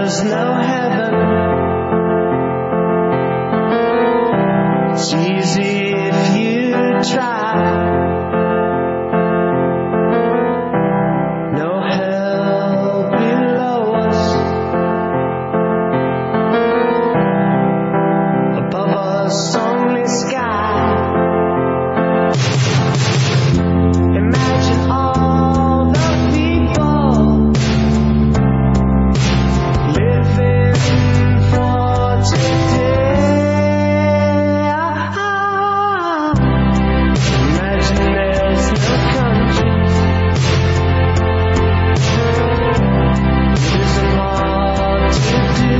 there's no heaven. It's easy if you try. No hell below us. Above us only sky. Imagine all the people living for today. Imagine there's no countries. It isn't hard to do.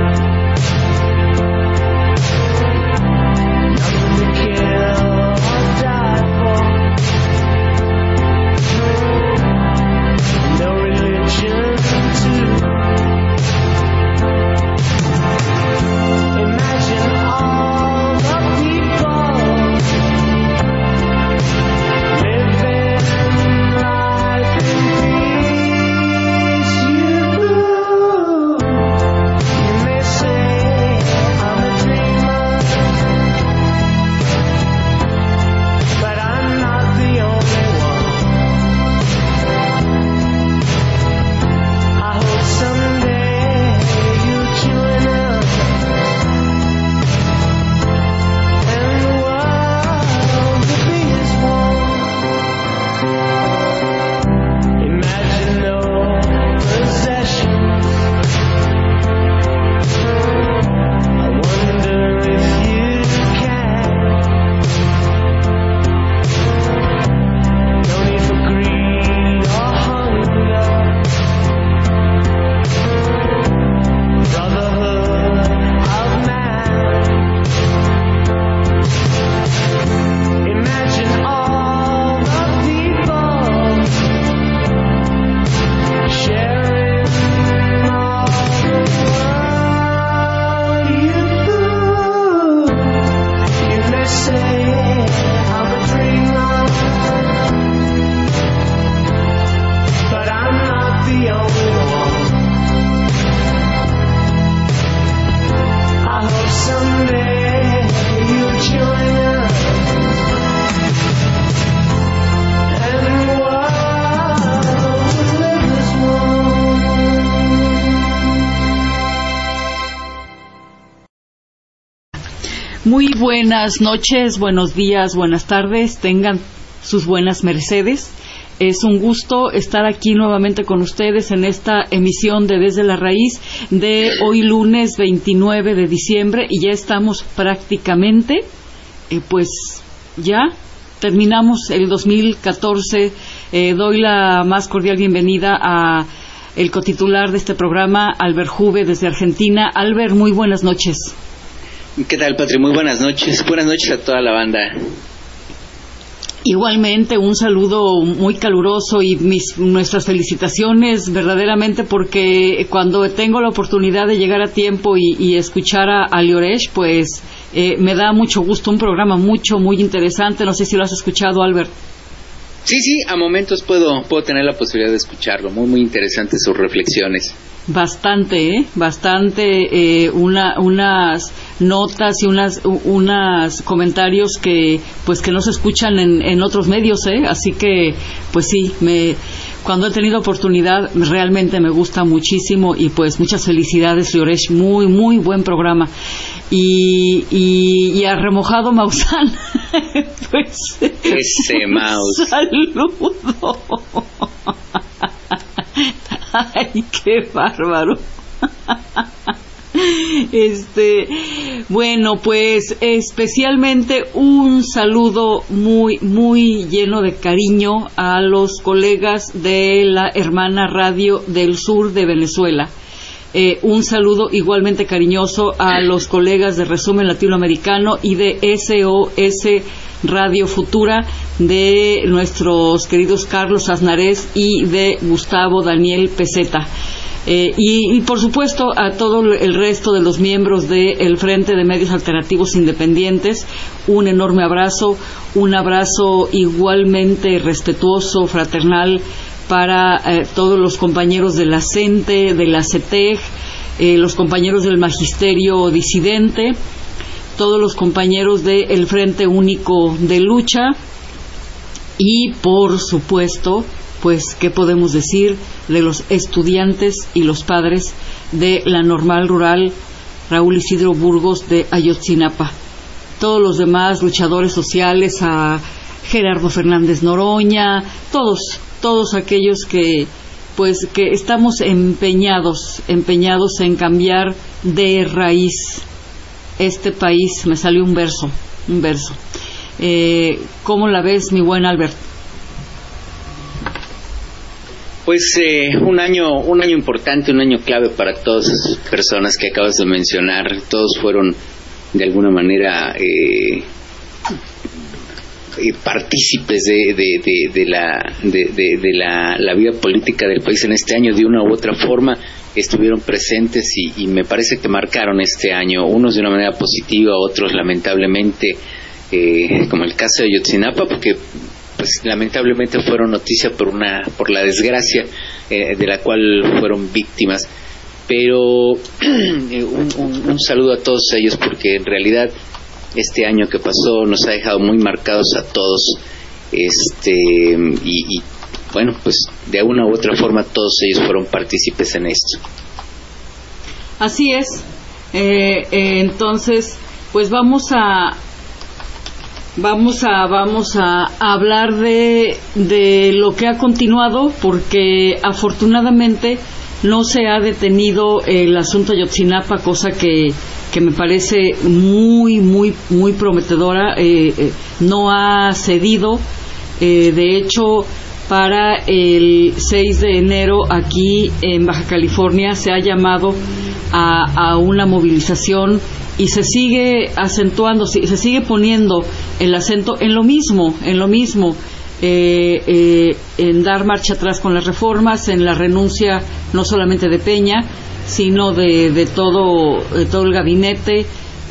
Nothing to kill or die for. No religion too. Imagine all the people living life in peace. You may say I'm a dreamer, but I'm not the only one. I hope someday you'll join us, and the world will be as one. Imagine no possessions. I wonder if you can. No need for greed or hunger. Brotherhood of man. Imagine all the people sharing all the world. You may say I'm a dreamer, but I'm not the only one. I hope someday you'll join us, and the world will live as one. Muy buenas noches, buenos días, buenas tardes, tengan sus buenas mercedes. Es un gusto estar aquí nuevamente con ustedes en esta emisión de Desde la Raíz de hoy lunes 29 de diciembre y ya estamos prácticamente, pues ya terminamos el 2014. Doy la más cordial bienvenida a el cotitular de este programa, Albert Juve, desde Argentina. Albert, muy buenas noches. ¿Qué tal, Patri? Muy buenas noches. Buenas noches a toda la banda. Igualmente, un saludo muy caluroso y nuestras felicitaciones verdaderamente, porque cuando tengo la oportunidad de llegar a tiempo y escuchar a Lloresh, pues me da mucho gusto. Un programa muy interesante. No sé si lo has escuchado, Albert. Sí, a momentos puedo tener la posibilidad de escucharlo. Muy interesantes sus reflexiones. Bastante, unas notas y unas comentarios que no se escuchan en otros medios, así que pues sí, cuando he tenido oportunidad realmente me gusta muchísimo y pues muchas felicidades, Lloresh, muy buen programa. Y a Remojado Maussan, pues ese mouse. Saludo. Ay, qué bárbaro. Bueno, pues especialmente un saludo muy lleno de cariño a los colegas de la hermana radio del sur de Venezuela. Un saludo igualmente cariñoso a los colegas de Resumen Latinoamericano y de SOS Radio Futura, de nuestros queridos Carlos Aznarés y de Gustavo Daniel Peseta. Y por supuesto a todo el resto de los miembros del Frente de Medios Alternativos Independientes, un enorme abrazo, un abrazo igualmente respetuoso, fraternal para todos los compañeros de la CENTE, de la CETEG, los compañeros del Magisterio Disidente, todos los compañeros del Frente Único de Lucha y, por supuesto, pues, ¿qué podemos decir de los estudiantes y los padres de la Normal Rural Raúl Isidro Burgos de Ayotzinapa? Todos los demás luchadores sociales, a Gerardo Fernández Noroña, todos aquellos que estamos empeñados en cambiar de raíz este país. Me salió un verso. ¿Cómo la ves, mi buen Albert? Pues un año importante, un año clave para todas esas personas que acabas de mencionar. Todos fueron de alguna manera partícipes de la vida política del país en este año. De una u otra forma estuvieron presentes y me parece que marcaron este año, unos de una manera positiva, otros lamentablemente, como el caso de Ayotzinapa, porque pues lamentablemente fueron noticia por la desgracia de la cual fueron víctimas. Pero un saludo a todos ellos, porque en realidad este año que pasó nos ha dejado muy marcados a todos, y bueno, pues de una u otra forma todos ellos fueron partícipes en esto. Así es. Entonces, pues vamos a hablar de lo que ha continuado, porque afortunadamente no se ha detenido el asunto Ayotzinapa, cosa que me parece muy prometedora. No ha cedido. De hecho, para el 6 de enero aquí en Baja California se ha llamado a una movilización y se sigue acentuando, se sigue poniendo el acento en lo mismo, en dar marcha atrás con las reformas, en la renuncia no solamente de Peña, sino de todo el gabinete,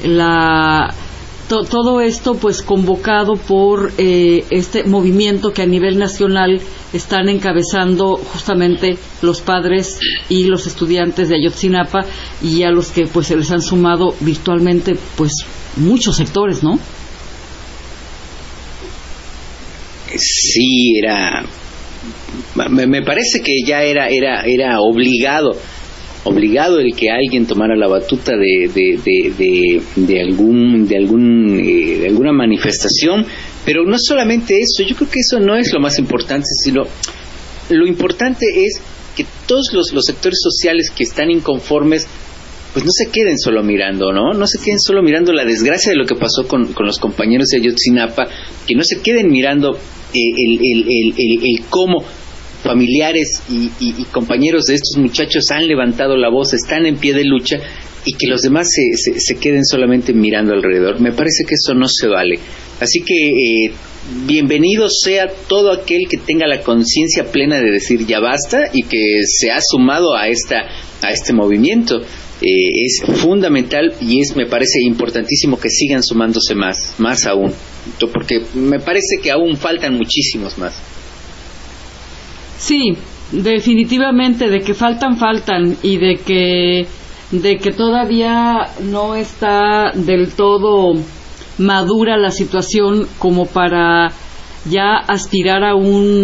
todo esto pues convocado por este movimiento que a nivel nacional están encabezando justamente los padres y los estudiantes de Ayotzinapa, y a los que pues se les han sumado virtualmente pues muchos sectores, ¿no? Sí, me parece que ya era obligado el que alguien tomara la batuta de alguna manifestación. Pero no solamente eso, yo creo que eso no es lo más importante, sino lo importante es que todos los sectores sociales que están inconformes pues no se queden solo mirando, no se queden solo mirando la desgracia de lo que pasó con los compañeros de Ayotzinapa, que no se queden mirando el cómo familiares y compañeros de estos muchachos han levantado la voz, están en pie de lucha, y que los demás se queden solamente mirando alrededor. Me parece que eso no se vale. Así que bienvenido sea todo aquel que tenga la conciencia plena de decir ya basta, y que se ha sumado a este movimiento. Es fundamental y me parece importantísimo que sigan sumándose más aún, porque me parece que aún faltan muchísimos más. Sí, definitivamente, de que faltan, y de que todavía no está del todo madura la situación como para ya aspirar a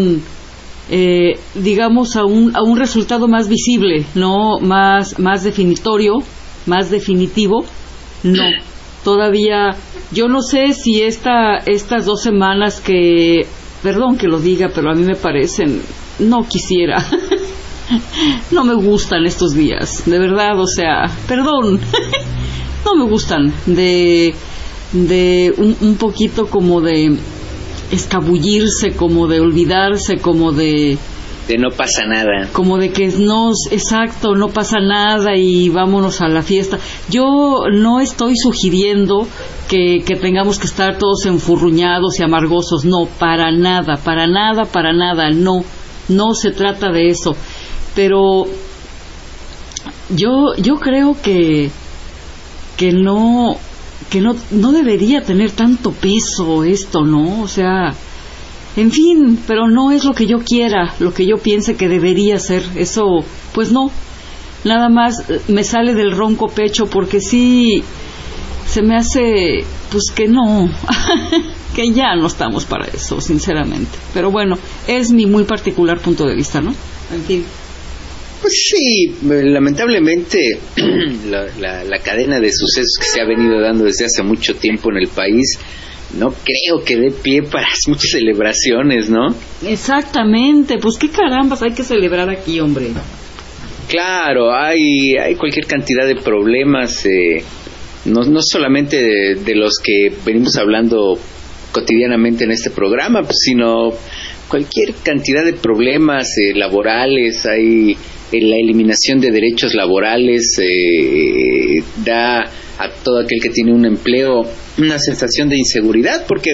digamos a un resultado más visible, no más definitorio, más definitivo. No, todavía yo no sé si estas 2 semanas que, perdón que lo diga, pero a mí me parecen, no quisiera no me gustan estos días, de verdad, o sea, perdón no me gustan, de un poquito como de escabullirse, como de olvidarse, como de no pasa nada, como de que exacto, no pasa nada y vámonos a la fiesta. Yo no estoy sugiriendo que tengamos que estar todos enfurruñados y amargosos, no, para nada, no se trata de eso, pero yo creo que no debería tener tanto peso esto, ¿no? O sea, en fin, pero no es lo que yo quiera, lo que yo piense que debería ser, eso, pues no. nada más me sale del ronco pecho porque sí se me hace pues que no que ya no estamos para eso, sinceramente. Pero bueno, es mi muy particular punto de vista, ¿no? En fin. Pues sí, lamentablemente la cadena de sucesos que se ha venido dando desde hace mucho tiempo en el país no creo que dé pie para muchas celebraciones, ¿no? Exactamente, pues qué carambas hay que celebrar aquí, hombre. Claro, hay cualquier cantidad de problemas, no solamente de los que venimos hablando cotidianamente en este programa, pues, sino cualquier cantidad de problemas laborales. Hay la eliminación de derechos laborales, da a todo aquel que tiene un empleo una sensación de inseguridad, porque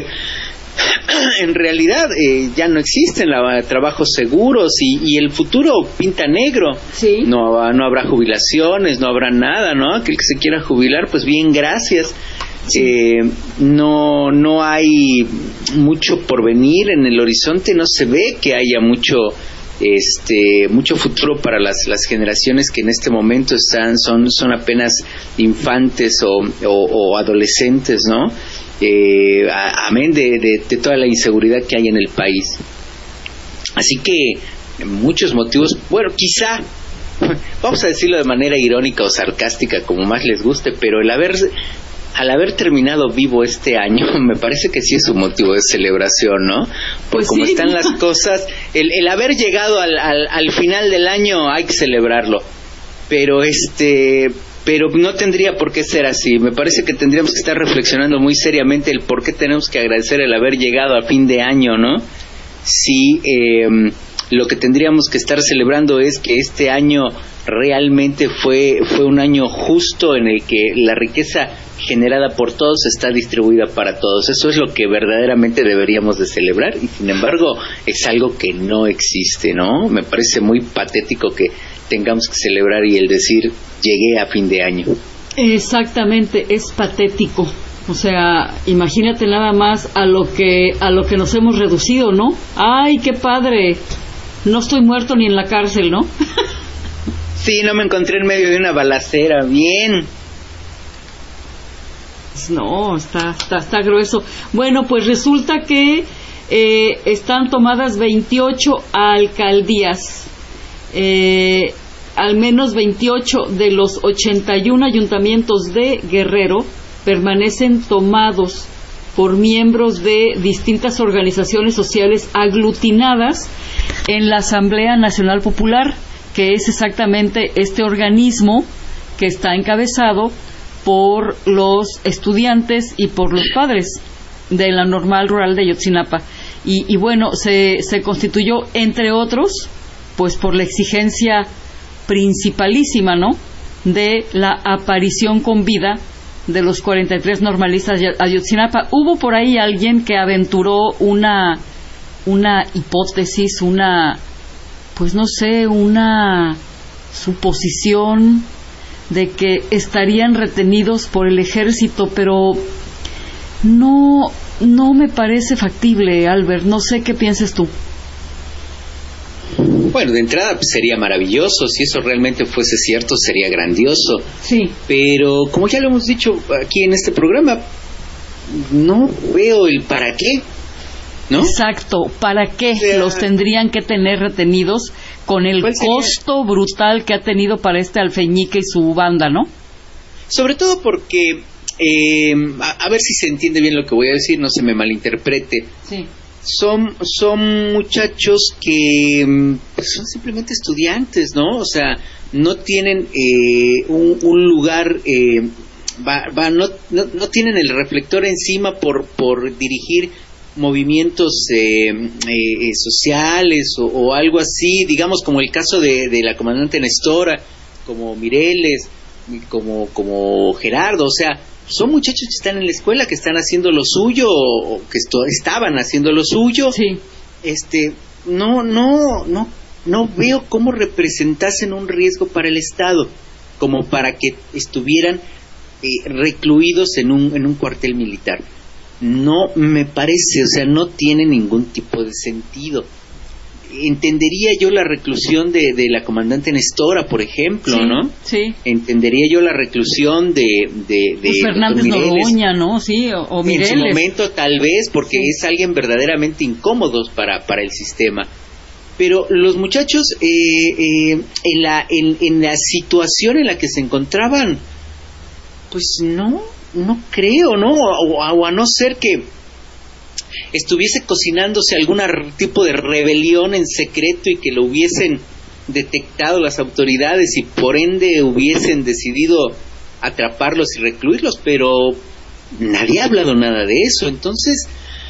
en realidad ya no existen trabajos seguros y el futuro pinta negro. Sí. No habrá jubilaciones, no habrá nada, ¿no? Aquel que se quiera jubilar, pues bien, gracias. Sí. No hay mucho por venir en el horizonte, no se ve que haya mucho futuro para las generaciones que en este momento son apenas infantes o adolescentes, ¿no? Amén de toda la inseguridad que hay en el país. Así que muchos motivos, bueno, quizá vamos a decirlo de manera irónica o sarcástica, como más les guste, pero al haber terminado vivo este año, me parece que sí es un motivo de celebración, ¿no? Por cómo sí, están las cosas, el haber llegado al final del año hay que celebrarlo, pero no tendría por qué ser así. Me parece que tendríamos que estar reflexionando muy seriamente el por qué tenemos que agradecer el haber llegado a fin de año, ¿no? Si lo que tendríamos que estar celebrando es que este año realmente fue un año justo en el que la riqueza generada por todos está distribuida para todos. Eso es lo que verdaderamente deberíamos de celebrar, y sin embargo es algo que no existe, ¿no? Me parece muy patético que tengamos que celebrar y el decir llegué a fin de año. Exactamente, es patético. O sea, imagínate nada más a lo que nos hemos reducido, ¿no? Ay, qué padre. No estoy muerto ni en la cárcel, ¿no? Sí, no me encontré en medio de una balacera. Bien. No, está grueso. Bueno, pues resulta que están tomadas 28 alcaldías. Al menos 28 de los 81 ayuntamientos de Guerrero permanecen tomados por miembros de distintas organizaciones sociales aglutinadas en la Asamblea Nacional Popular, que es exactamente este organismo que está encabezado por los estudiantes y por los padres de la Normal Rural de Ayotzinapa. Y bueno, se constituyó, entre otros, pues por la exigencia principalísima, ¿no?, de la aparición con vida de los 43 normalistas de Ayotzinapa. Hubo por ahí alguien que aventuró una hipótesis, pues no sé, una suposición de que estarían retenidos por el ejército, pero no me parece factible, Albert. No sé qué pienses tú. Bueno, de entrada pues, sería maravilloso. Si eso realmente fuese cierto, sería grandioso. Sí. Pero como ya lo hemos dicho aquí en este programa, no veo el para qué, ¿no? Exacto, ¿para qué los tendrían que tener retenidos con el costo brutal que ha tenido para este alfeñique y su banda, ¿no? Sobre todo porque, a ver si se entiende bien lo que voy a decir, no se me malinterprete. Sí. Son muchachos que pues son simplemente estudiantes, ¿no? O sea, no tienen un lugar, no tienen el reflector encima por dirigir movimientos sociales o algo así, digamos como el caso de la comandante Nestora, como Mireles, como Gerardo. O sea, son muchachos que están en la escuela, que están haciendo lo suyo, o que estaban haciendo lo suyo. Sí. No veo cómo representasen un riesgo para el Estado, como para que estuvieran recluidos en un cuartel militar. No me parece, o sea, no tiene ningún tipo de sentido. entendería yo la reclusión de la comandante Nestora, por ejemplo, Sí, ¿no? sí. Entendería yo la reclusión de Pues Fernández Mireles. Noroña, ¿no? Sí, o En Mireles. su momento tal vez, porque Sí. es alguien verdaderamente incómodo para el sistema. Pero los muchachos, en la situación en la que se encontraban, pues no creo, ¿no? O a no ser que estuviese cocinándose algún tipo de rebelión en secreto y que lo hubiesen detectado las autoridades y por ende hubiesen decidido atraparlos y recluirlos, pero nadie ha hablado nada de eso. Entonces,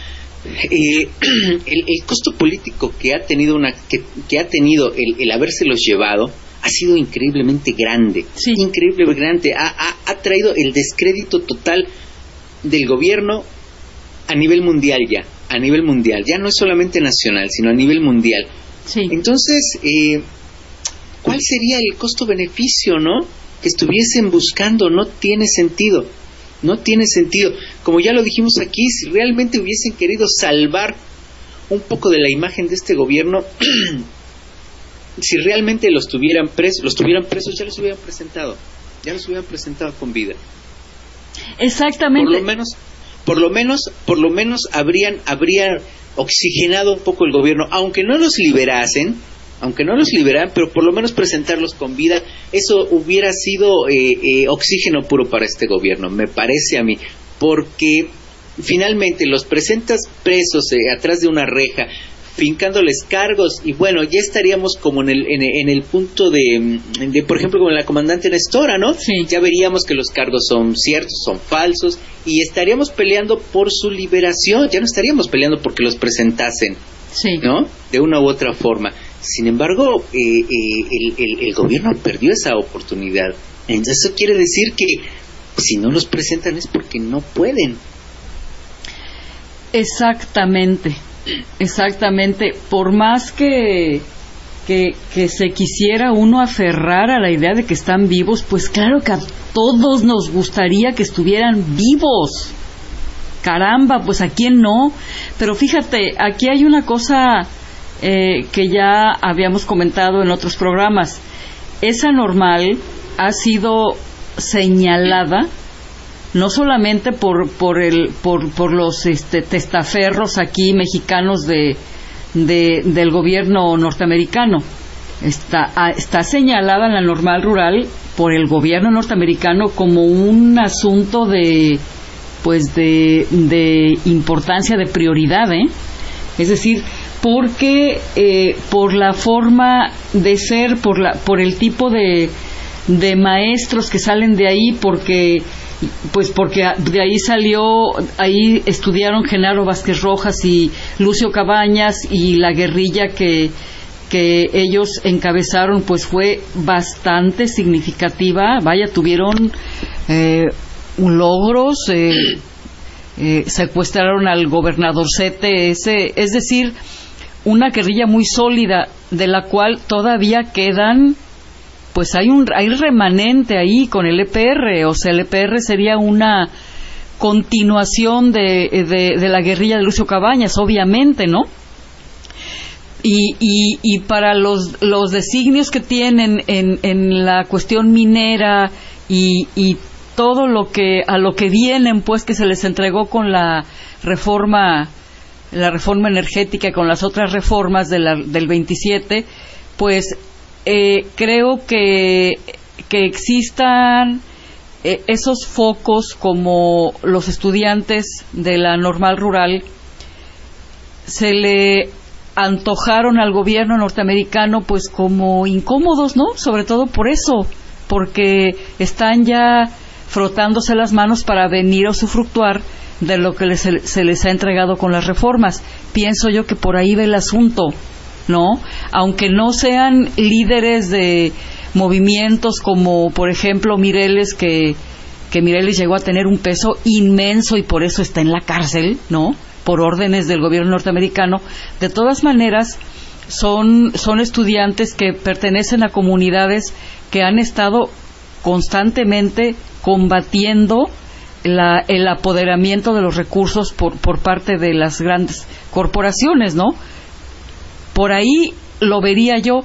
el costo político que ha tenido que ha tenido el habérselos llevado ha sido increíblemente grande. Sí. Increíblemente grande. Ha traído el descrédito total del gobierno a nivel mundial ya. A nivel mundial. Ya no es solamente nacional, sino a nivel mundial. Sí. Entonces, ¿cuál sería el costo-beneficio, no? Que estuviesen buscando. No tiene sentido. No tiene sentido. Como ya lo dijimos aquí, si realmente hubiesen querido salvar un poco de la imagen de este gobierno, si realmente los tuvieran presos, ya los hubieran presentado. Ya los hubieran presentado con vida. Exactamente. Por lo menos habrían oxigenado un poco el gobierno, aunque no los liberaran, pero por lo menos presentarlos con vida. Eso hubiera sido oxígeno puro para este gobierno, me parece a mí, porque finalmente los presentas presos atrás de una reja, fincándoles cargos, y bueno, ya estaríamos como en el punto de por ejemplo, como la comandante Nestora, ¿no? Sí. Ya veríamos que los cargos son ciertos, son falsos, y estaríamos peleando por su liberación, ya no estaríamos peleando porque los presentasen, Sí. ¿no? De una u otra forma. Sin embargo, el gobierno perdió esa oportunidad. Entonces eso quiere decir que si no los presentan es porque no pueden. Exactamente. Por más que se quisiera uno aferrar a la idea de que están vivos, pues claro que a todos nos gustaría que estuvieran vivos. Caramba, pues a quién no. Pero fíjate, aquí hay una cosa que ya habíamos comentado en otros programas. Esa Normal ha sido señalada no solamente por los testaferros aquí mexicanos del gobierno norteamericano. Está señalada en la Normal Rural por el gobierno norteamericano como un asunto de importancia, de prioridad, es decir, porque por la forma de ser, por el tipo de maestros que salen de ahí, porque de ahí estudiaron Genaro Vázquez Rojas y Lucio Cabañas, y la guerrilla que ellos encabezaron pues fue bastante significativa. Vaya, tuvieron logros, secuestraron al gobernadorcete ese, es decir, una guerrilla muy sólida, de la cual todavía quedan, pues hay remanente ahí con el EPR. O sea, el EPR sería una continuación de la guerrilla de Lucio Cabañas, obviamente, ¿no? Y para los designios que tienen en la cuestión minera y todo a lo que vienen, pues, que se les entregó con la reforma energética, con las otras reformas del 27, pues creo que existan esos focos, como los estudiantes de la Normal Rural se le antojaron al gobierno norteamericano pues como incómodos, ¿no? Sobre todo por eso, porque están ya frotándose las manos para venir a usufructuar de lo que se les ha entregado con las reformas. Pienso yo que por ahí va el asunto, ¿no? Aunque no sean líderes de movimientos como, por ejemplo, Mireles, que Mireles llegó a tener un peso inmenso y por eso está en la cárcel, ¿no? Por órdenes del gobierno norteamericano. De todas maneras, son estudiantes que pertenecen a comunidades que han estado constantemente combatiendo el apoderamiento de los recursos por parte de las grandes corporaciones, ¿no? por ahí lo vería yo.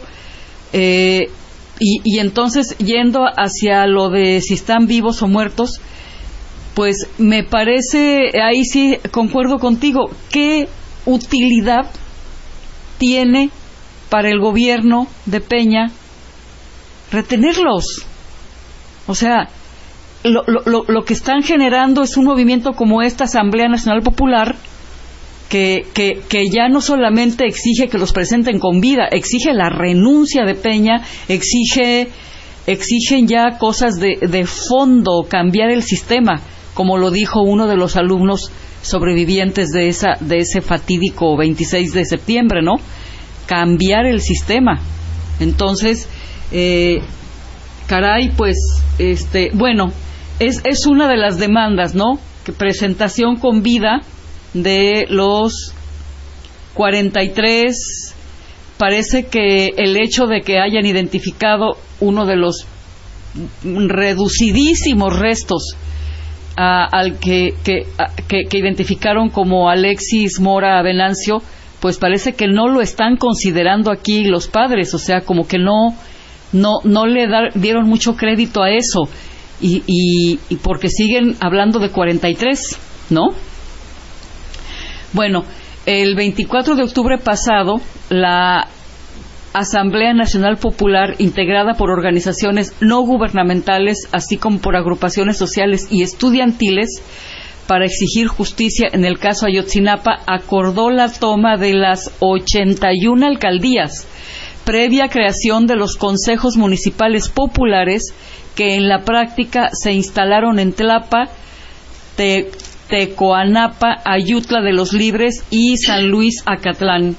Y entonces, yendo hacia lo de si están vivos o muertos, pues me parece, ahí sí concuerdo contigo, ¿qué utilidad tiene para el gobierno de Peña retenerlos? O sea, lo que están generando es un movimiento como esta Asamblea Nacional Popular que ya no solamente exige que los presenten con vida, exige la renuncia de Peña, exigen ya cosas de fondo, cambiar el sistema, como lo dijo uno de los alumnos sobrevivientes de ese fatídico 26 de septiembre, ¿no? Cambiar el sistema. Entonces, caray, pues, bueno, es una de las demandas, ¿no? Que presentación con vida de los 43. Parece que el hecho de que hayan identificado uno de los reducidísimos restos al que identificaron como Alexis Mora Venancio, pues parece que no lo están considerando aquí los padres, o sea, como que no le dieron mucho crédito a eso, y porque siguen hablando de 43, ¿no? Bueno, el 24 de octubre pasado, la Asamblea Nacional Popular, integrada por organizaciones no gubernamentales, así como por agrupaciones sociales y estudiantiles, para exigir justicia en el caso Ayotzinapa, acordó la toma de las 81 alcaldías, previa creación de los consejos municipales populares, que en la práctica se instalaron en Tlapa, Tecoanapa, Ayutla de los Libres y San Luis Acatlán.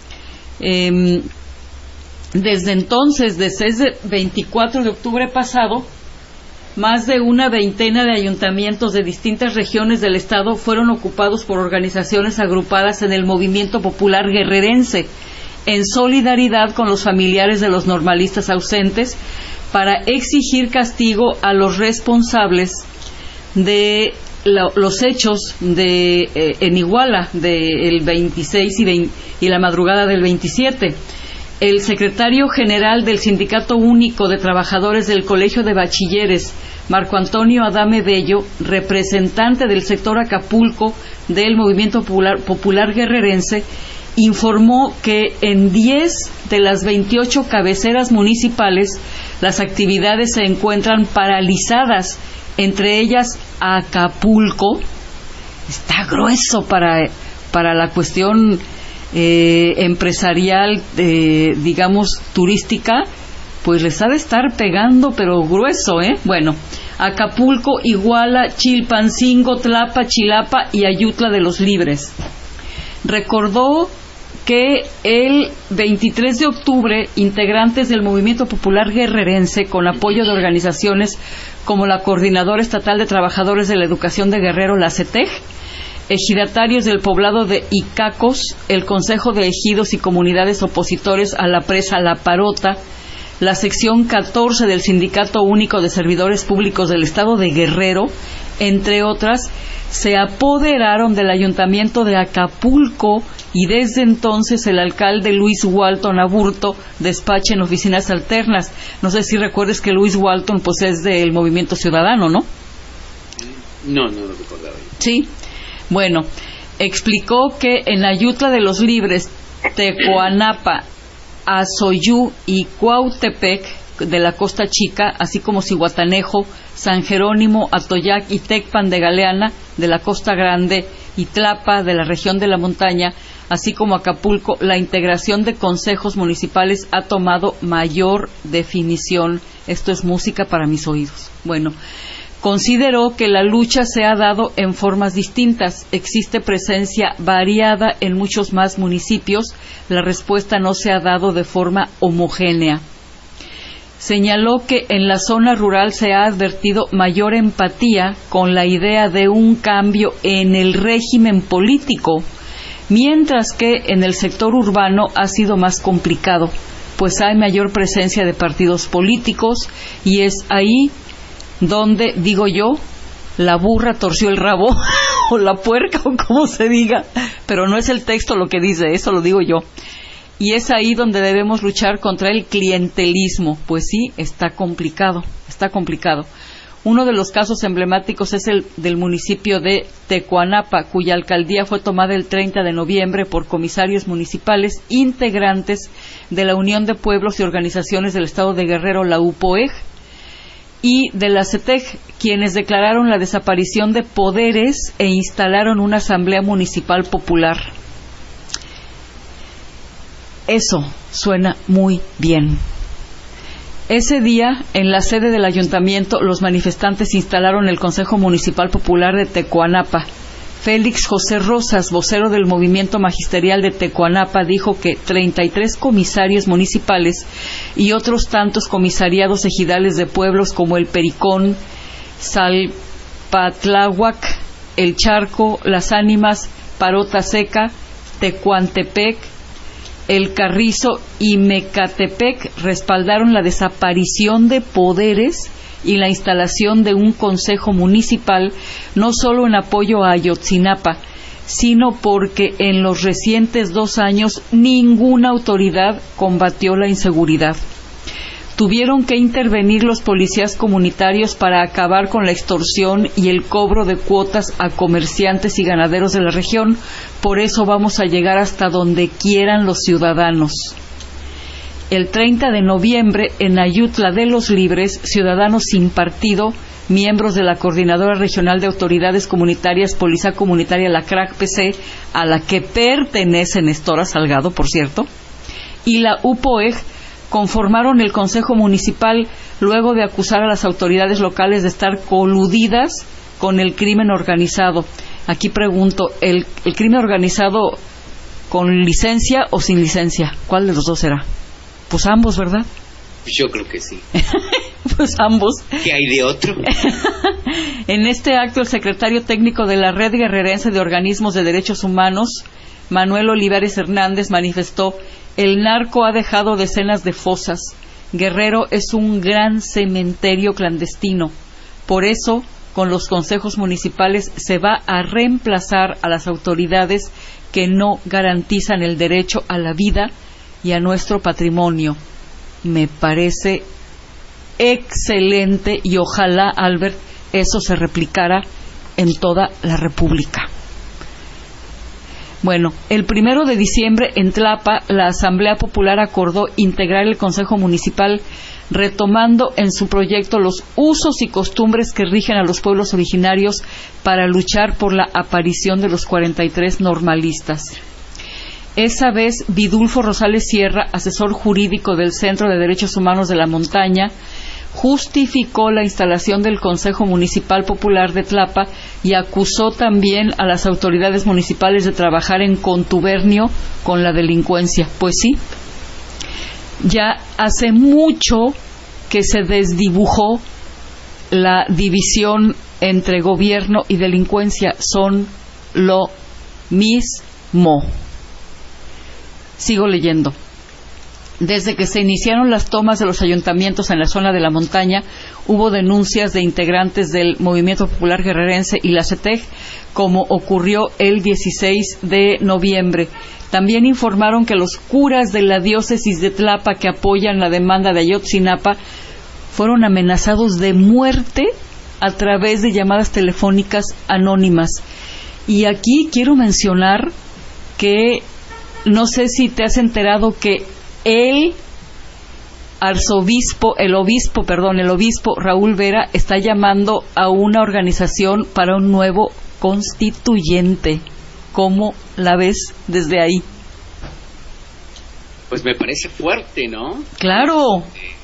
Desde entonces, desde el 24 de octubre pasado, más de una veintena de ayuntamientos de distintas regiones del estado fueron ocupados por organizaciones agrupadas en el movimiento popular guerrerense, en solidaridad con los familiares de los normalistas ausentes, para exigir castigo a los responsables de los hechos en Iguala del 26 y la madrugada del 27. El secretario general del Sindicato Único de Trabajadores del Colegio de Bachilleres, Marco Antonio Adame Bello, representante del sector Acapulco del Movimiento Popular Guerrerense, informó que en 10 de las 28 cabeceras municipales las actividades se encuentran paralizadas, entre ellas Acapulco. Está grueso para la cuestión empresarial, digamos, turística, pues les ha de estar pegando, pero grueso, ¿eh? Bueno, Acapulco, Iguala, Chilpancingo, Tlapa, Chilapa y Ayutla de los Libres. Recordó que el 23 de octubre, integrantes del Movimiento Popular Guerrerense, con apoyo de organizaciones como la Coordinadora Estatal de Trabajadores de la Educación de Guerrero, la CETEG, ejidatarios del poblado de Icacos, el Consejo de Ejidos y Comunidades Opositores a la Presa La Parota, la sección 14 del Sindicato Único de Servidores Públicos del Estado de Guerrero, entre otras, se apoderaron del Ayuntamiento de Acapulco, y desde entonces el alcalde Luis Walton Aburto despacha en oficinas alternas. No sé si recuerdes que Luis Walton pues es del Movimiento Ciudadano, ¿no? No lo recordaba. Sí. Bueno, explicó que en Ayutla de los Libres, Tecoanapa, Azoyú y Cuautepec de la Costa Chica, así como Zihuatanejo, San Jerónimo, Atoyac y Tecpan de Galeana de la Costa Grande y Tlapa de la región de la montaña, así como Acapulco, la integración de consejos municipales ha tomado mayor definición. Esto es música para mis oídos. Bueno, consideró que la lucha se ha dado en formas distintas. Existe presencia variada en muchos más municipios. La respuesta no se ha dado de forma homogénea. Señaló que en la zona rural se ha advertido mayor empatía con la idea de un cambio en el régimen político, mientras que en el sector urbano ha sido más complicado, pues hay mayor presencia de partidos políticos, y es ahí donde, digo yo, la burra torció el rabo, o la puerca, o como se diga, pero no es el texto lo que dice, eso lo digo yo. Y es ahí donde debemos luchar contra el clientelismo. Pues sí, está complicado. Uno de los casos emblemáticos es el del municipio de Tecuanapa, cuya alcaldía fue tomada el 30 de noviembre por comisarios municipales integrantes de la Unión de Pueblos y Organizaciones del Estado de Guerrero, la UPOEG, y de la CETEG, quienes declararon la desaparición de poderes e instalaron una asamblea municipal popular. Eso suena muy bien. Ese día, en la sede del ayuntamiento, los manifestantes instalaron el Consejo Municipal Popular de Tecuanapa. Félix José Rosas, vocero del movimiento magisterial de Tecuanapa, dijo que 33 comisarios municipales y otros tantos comisariados ejidales de pueblos como El Pericón, Salpatláhuac, El Charco, Las Ánimas, Parota Seca, Tecuantepec, El Carrizo y Mecatepec respaldaron la desaparición de poderes y la instalación de un consejo municipal, no solo en apoyo a Ayotzinapa, sino porque en los recientes 2 años ninguna autoridad combatió la inseguridad. Tuvieron que intervenir los policías comunitarios para acabar con la extorsión y el cobro de cuotas a comerciantes y ganaderos de la región. Por eso vamos a llegar hasta donde quieran los ciudadanos. El 30 de noviembre, en Ayutla de los Libres, ciudadanos sin partido, miembros de la Coordinadora Regional de Autoridades Comunitarias, Policía Comunitaria, la CRAC-PC, a la que pertenece Nestora Salgado, por cierto, y la UPOEG, conformaron el Consejo Municipal luego de acusar a las autoridades locales de estar coludidas con el crimen organizado. Aquí pregunto, ¿el crimen organizado con licencia o sin licencia? ¿Cuál de los dos será? Pues ambos, ¿verdad? Yo creo que sí. Pues ambos. ¿Qué hay de otro? En este acto, el secretario técnico de la Red Guerrerense de Organismos de Derechos Humanos, Manuel Olivares Hernández, manifestó: el narco ha dejado decenas de fosas. Guerrero es un gran cementerio clandestino. Por eso, con los consejos municipales se va a reemplazar a las autoridades que no garantizan el derecho a la vida y a nuestro patrimonio. Me parece excelente y ojalá, Albert, eso se replicara en toda la República. Bueno, el 1 de diciembre en Tlapa, la Asamblea Popular acordó integrar el Consejo Municipal, retomando en su proyecto los usos y costumbres que rigen a los pueblos originarios para luchar por la aparición de los 43 normalistas. Esa vez, Vidulfo Rosales Sierra, asesor jurídico del Centro de Derechos Humanos de la Montaña, justificó la instalación del Consejo Municipal Popular de Tlapa y acusó también a las autoridades municipales de trabajar en contubernio con la delincuencia. Pues sí, ya hace mucho que se desdibujó la división entre gobierno y delincuencia. Son lo mismo. Sigo leyendo. Desde que se iniciaron las tomas de los ayuntamientos en la zona de la montaña, hubo denuncias de integrantes del Movimiento Popular Guerrerense y la CETEG, como ocurrió el 16 de noviembre. También informaron que los curas de la diócesis de Tlapa que apoyan la demanda de Ayotzinapa fueron amenazados de muerte a través de llamadas telefónicas anónimas. Y aquí quiero mencionar que no sé si te has enterado que el obispo Raúl Vera está llamando a una organización para un nuevo constituyente. ¿Cómo la ves desde ahí? Pues me parece fuerte, ¿no? Claro.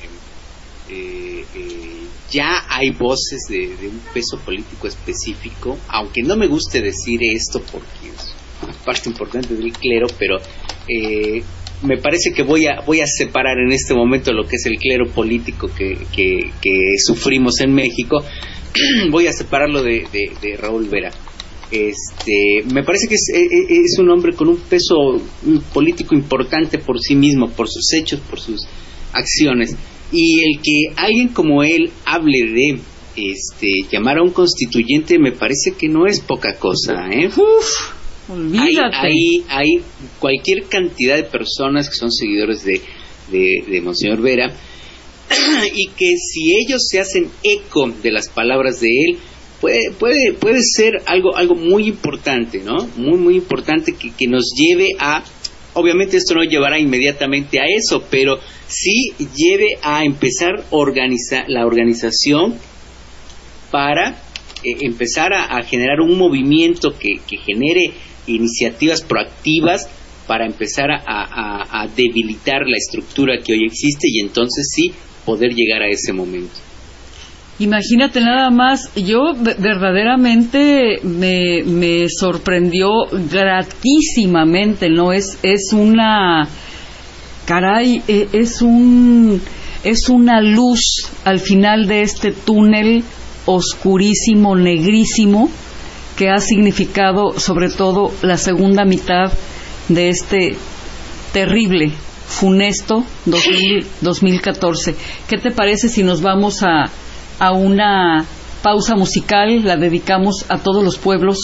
Ya hay voces de un peso político específico, aunque no me guste decir esto porque es una parte importante del clero, pero me parece que voy a separar en este momento lo que es el clero político que sufrimos en México. Voy a separarlo de Raúl Vera. Me parece que es un hombre con un peso político importante por sí mismo, por sus hechos, por sus acciones, y el que alguien como él hable de llamar a un constituyente me parece que no es poca cosa, ¿eh? Olvídate. Hay cualquier cantidad de personas que son seguidores de Monseñor Vera y que si ellos se hacen eco de las palabras de él, puede ser algo muy importante, ¿no? Muy importante que nos lleve a, obviamente esto no llevará inmediatamente a eso, pero sí lleve a empezar la organización para empezar a generar un movimiento que genere iniciativas proactivas para empezar a debilitar la estructura que hoy existe y entonces sí poder llegar a ese momento. Imagínate nada más, yo verdaderamente me sorprendió gratísimamente, ¿no? Es una, caray, es una luz al final de este túnel oscurísimo, negrísimo, que ha significado sobre todo la segunda mitad de este terrible, funesto 2014. ¿Qué te parece si nos vamos a una pausa musical? La dedicamos a todos los pueblos,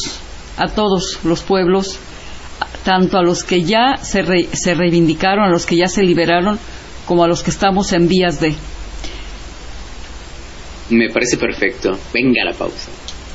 tanto a los que ya se reivindicaron, a los que ya se liberaron, como a los que estamos en vías de. Me parece perfecto. Venga la pausa.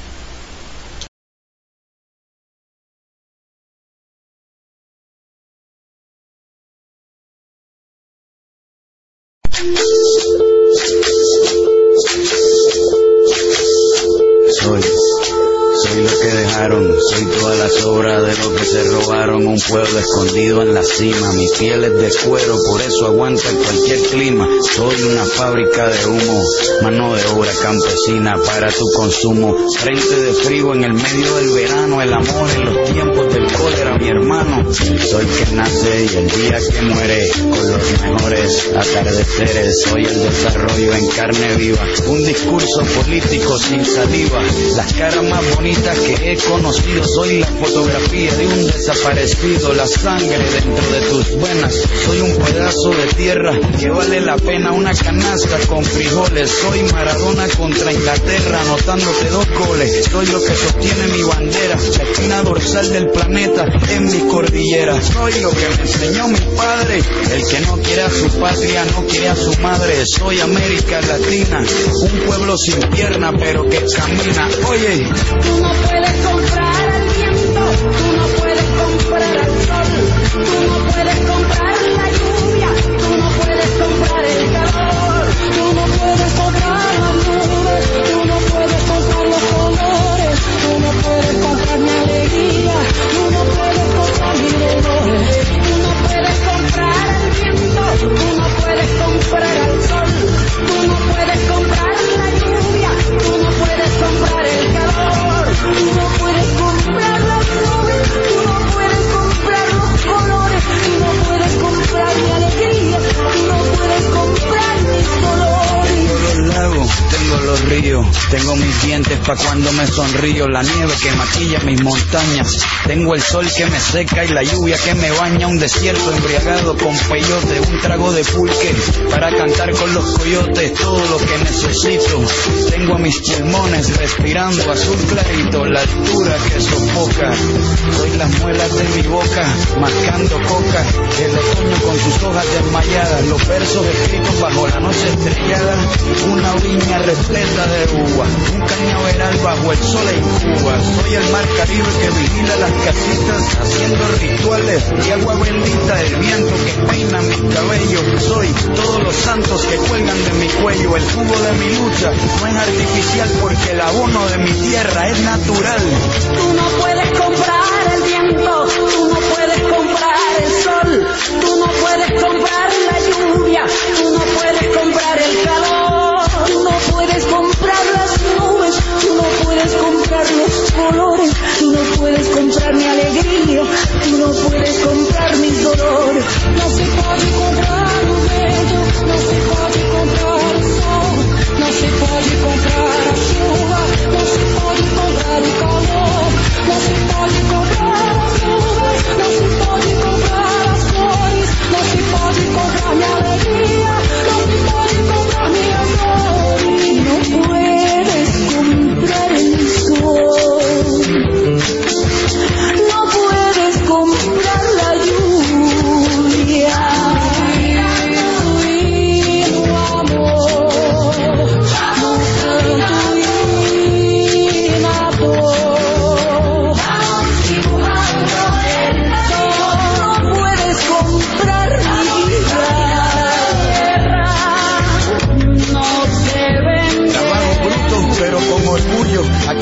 Soy lo que dejaron, soy toda la sobra de lo que se robaron. Un pueblo escondido en la cima, mi piel es de cuero, por eso aguanta en cualquier clima. Soy una fábrica de humo, mano de obra campesina para tu consumo. Frente de frío en el medio del verano, el amor en los tiempos del cólera, mi hermano. Soy que nace y el día que muere, con los mejores atardeceres. Soy el desarrollo en carne viva, un discurso político sin saliva. Las caras más bonitas que he conocido, soy la fotografía de un desaparecido, la sangre dentro de tus venas. Soy un pedazo de tierra que vale la pena una canasta con frijoles. Soy Maradona contra Inglaterra, anotándote 2 goles. Soy lo que sostiene mi bandera, la espina dorsal del planeta en mi cordillera. Soy lo que me enseñó mi padre, el que no quiere a su patria, no quiere a su madre. Soy América Latina, un pueblo sin pierna pero que camina. Oye, tú no puedes comprar al viento, tú no puedes comprar al sol, tú no puedes comprar la lluvia, tú no puedes comprar el calor, tú no puedes comprar las nubes, tú no puedes comprar los colores, tú no puedes comprar mi alegría, tú no puedes comprar mi dolor, tú no puedes comprar al viento, tú no puedes comprar al sol, tú no puedes comprar la lluvia, tú no puedes comprar el calor, tú no puedes comprar las nubes, tú no puedes comprar los colores, tú no puedes comprar mi alegría, tú no puedes comprar mis dolores. tengo los lagos, tengo los ríos, tengo mis dientes pa' cuando me sonrío, la nieve que maquilla mis montañas, tengo el sol que me seca y la lluvia que me baña, un desierto embriagado con peyote, un trago de pulque para cantar con los coyotes, todo lo que necesito. Tengo a mis pulmones respirando azul clarito, la altura que sofoca. Soy las muelas de mi boca, mascando coca, el otoño con sus hojas desmayadas, los versos escritos bajo la noche estrellada, una viña repleta de uva, un cañaveral bajo el sol en Cuba. Soy el mar Caribe que vigila las casitas, haciendo rituales y agua bendita, el viento que peina mi cabello. Soy todos los santos que cuelgan de mi cuello, el jugo de mi lucha no es artificial porque el abono de mi tierra es natural. Tú no puedes comprar el viento, tú no puedes comprar el sol, tú no puedes comprar la lluvia, tú no puedes comprar el calor, tú no puedes comprar las nubes, tú no puedes comprar los colores, tú no puedes comprar mi alegría, tú no puedes comprar mis dolores. No se puede comprar un bello, no se puede comprar el sol, no se puede comprar la lluvia, no se puede comprar el calor, no se puede comprar las nubes.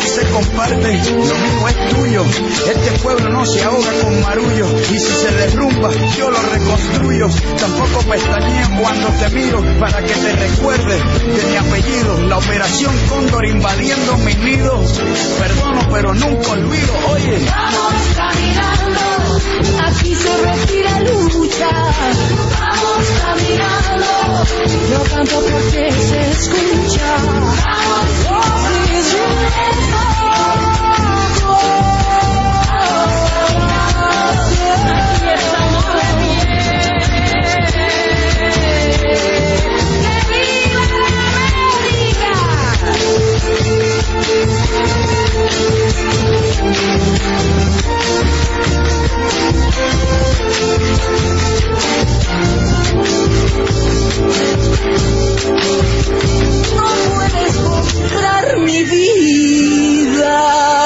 se comparte, lo mismo es tuyo. Este pueblo no se ahoga con marullo, y si se derrumba, yo lo reconstruyo. Tampoco pestañeo cuando te miro, para que te recuerde de mi apellido. La operación Cóndor invadiendo mis nidos. Perdono, pero nunca olvido. Oye, Vamos caminando, aquí se respira lucha. Vamos caminando, yo canto porque se escucha. Aquí estamos de pie. ¡Que viva América! No puedes comprar mi vida.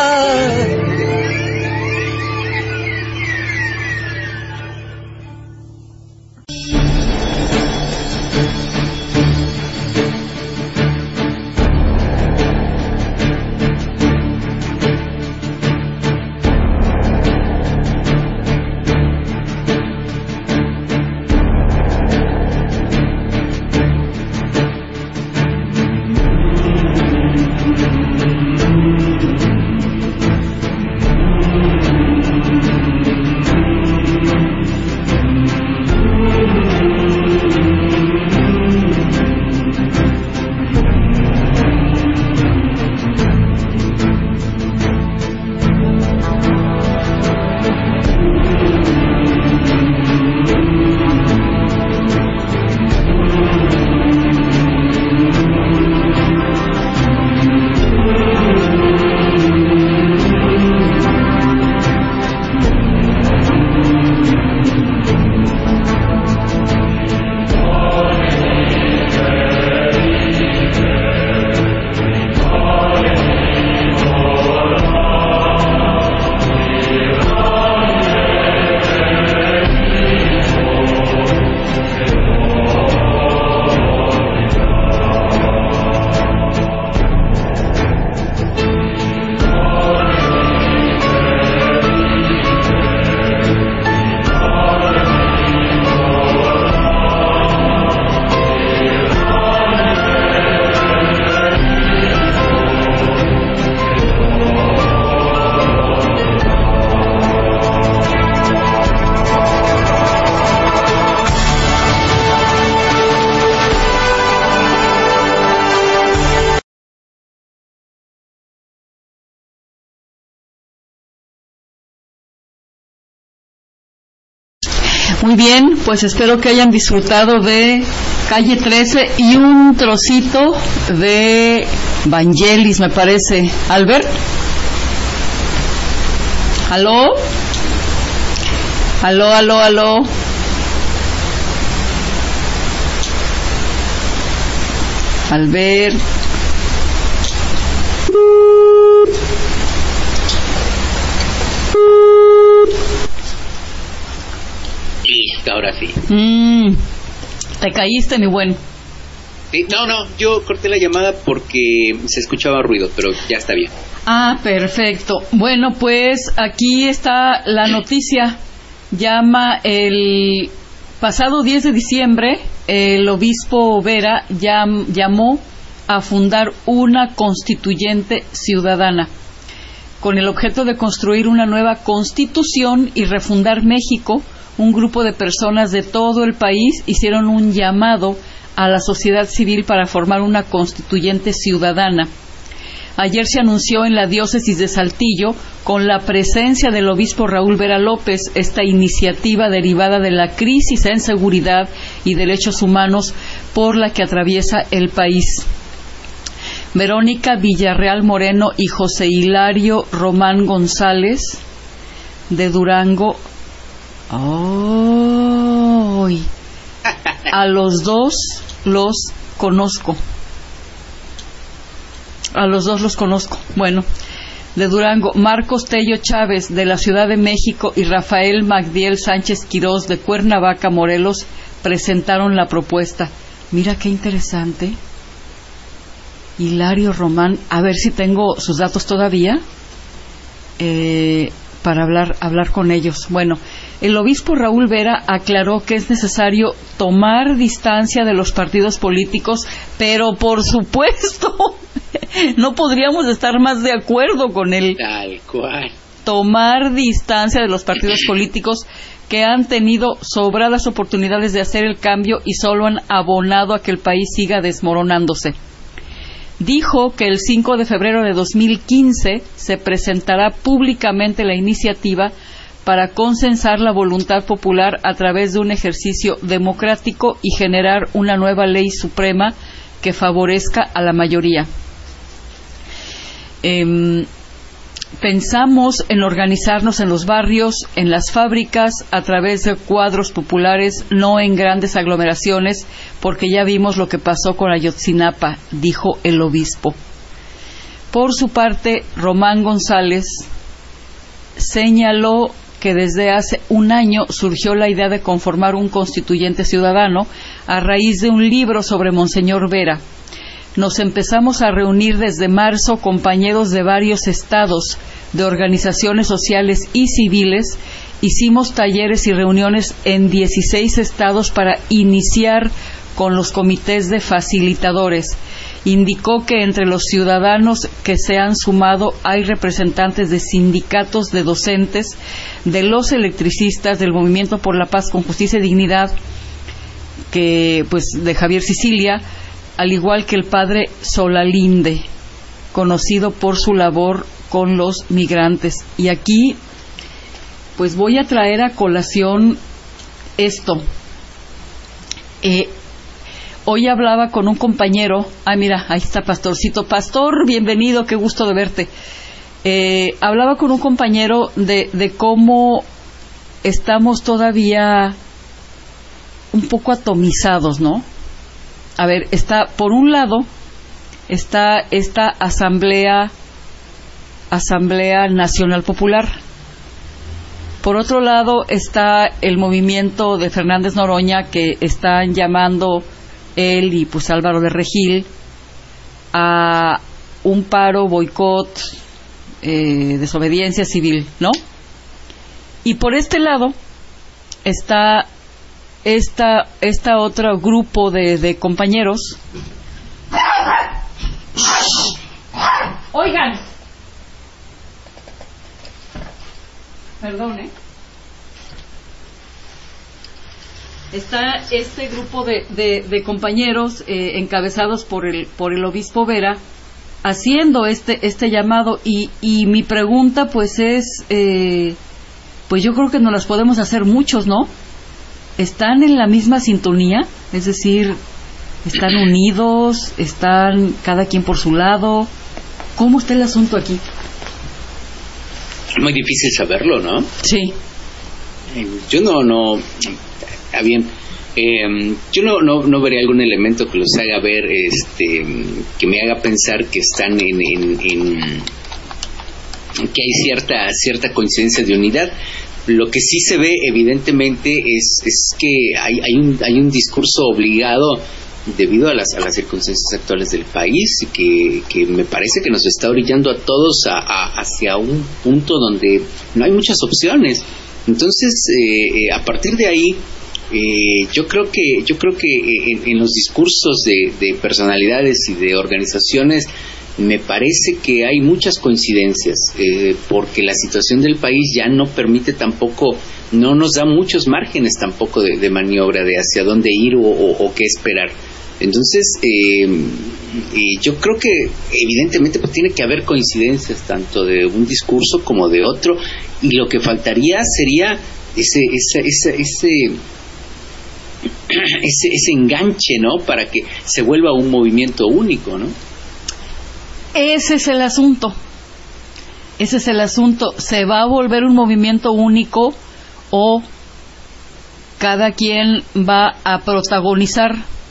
Muy bien, pues espero que hayan disfrutado de Calle 13 y un trocito de Vangelis, me parece. Albert. ¿Aló? ¿Aló, aló, aló? Albert. Listo, ahora sí. Te caíste, mi buen. Sí, no, yo corté la llamada porque se escuchaba ruido, pero ya está bien. Ah, perfecto. Bueno, pues aquí está la noticia. Llama el pasado 10 de diciembre, el obispo Vera llamó a fundar una constituyente ciudadana con el objeto de construir una nueva constitución y refundar México. Un grupo de personas de todo el país hicieron un llamado a la sociedad civil para formar una constituyente ciudadana. Ayer se anunció en la diócesis de Saltillo, con la presencia del obispo Raúl Vera López, esta iniciativa derivada de la crisis en seguridad y derechos humanos por la que atraviesa el país. Verónica Villarreal Moreno y José Hilario Román González de Durango. ¡Ay! A los dos los conozco. Bueno, de Durango, Marcos Tello Chávez de la Ciudad de México y Rafael Magdiel Sánchez Quirós de Cuernavaca, Morelos, presentaron la propuesta. Mira qué interesante. Hilario Román, a ver si tengo sus datos todavía para hablar con ellos. Bueno, el obispo Raúl Vera aclaró que es necesario tomar distancia de los partidos políticos, pero por supuesto no podríamos estar más de acuerdo con él. Tal cual. Tomar distancia de los partidos políticos que han tenido sobradas oportunidades de hacer el cambio y solo han abonado a que el país siga desmoronándose. Dijo que el 5 de febrero de 2015 se presentará públicamente la iniciativa para consensar la voluntad popular a través de un ejercicio democrático y generar una nueva ley suprema que favorezca a la mayoría. Pensamos en organizarnos en los barrios, en las fábricas, a través de cuadros populares, no en grandes aglomeraciones, porque ya vimos lo que pasó con Ayotzinapa, dijo el obispo. Por su parte, Román González señaló que desde hace un año surgió la idea de conformar un constituyente ciudadano a raíz de un libro sobre Monseñor Vera. Nos empezamos a reunir desde marzo compañeros de varios estados, de organizaciones sociales y civiles. Hicimos talleres y reuniones en 16 estados para iniciar con los comités de facilitadores. Indicó que entre los ciudadanos que se han sumado hay representantes de sindicatos de docentes, de los electricistas, del Movimiento por la Paz con Justicia y Dignidad, de Javier Sicilia, al igual que el padre Solalinde, conocido por su labor con los migrantes. Y aquí, pues voy a traer a colación esto. Hoy hablaba con un compañero, mira, ahí está Pastorcito. Pastor, bienvenido, qué gusto de verte. Hablaba con un compañero de cómo estamos todavía un poco atomizados, ¿no? A ver, por un lado está esta Asamblea Nacional Popular. Por otro lado está el movimiento de Fernández Noroña, que están llamando él y pues Álvaro de Regil a un paro, boicot, desobediencia civil, ¿no? Y por este lado está esta otro grupo de compañeros. Oigan, perdón, está este grupo de compañeros encabezados por el obispo Vera haciendo este llamado y mi pregunta pues es pues yo creo que nos las podemos hacer muchos, ¿no? ¿Están en la misma sintonía? Es decir, ¿están unidos? ¿Están cada quien por su lado? ¿Cómo está el asunto aquí? Muy difícil saberlo, ¿no? Sí. Yo no bien. Yo no veré algún elemento que los haga ver, que me haga pensar que están que hay cierta coincidencia de unidad. Lo que sí se ve evidentemente es que hay un discurso obligado debido a las circunstancias actuales del país y que me parece que nos está orillando a todos hacia un punto donde no hay muchas opciones. Entonces, a partir de ahí, yo creo que en los discursos de personalidades y de organizaciones me parece que hay muchas coincidencias, porque la situación del país ya no permite tampoco, no nos da muchos márgenes tampoco de maniobra de hacia dónde ir o qué esperar. Entonces, yo creo que evidentemente pues tiene que haber coincidencias tanto de un discurso como de otro, y lo que faltaría sería ese enganche, ¿no? Para que se vuelva un movimiento único, ¿no? Ese es el asunto. ¿Se va a volver un movimiento único o cada quien va a protagonizar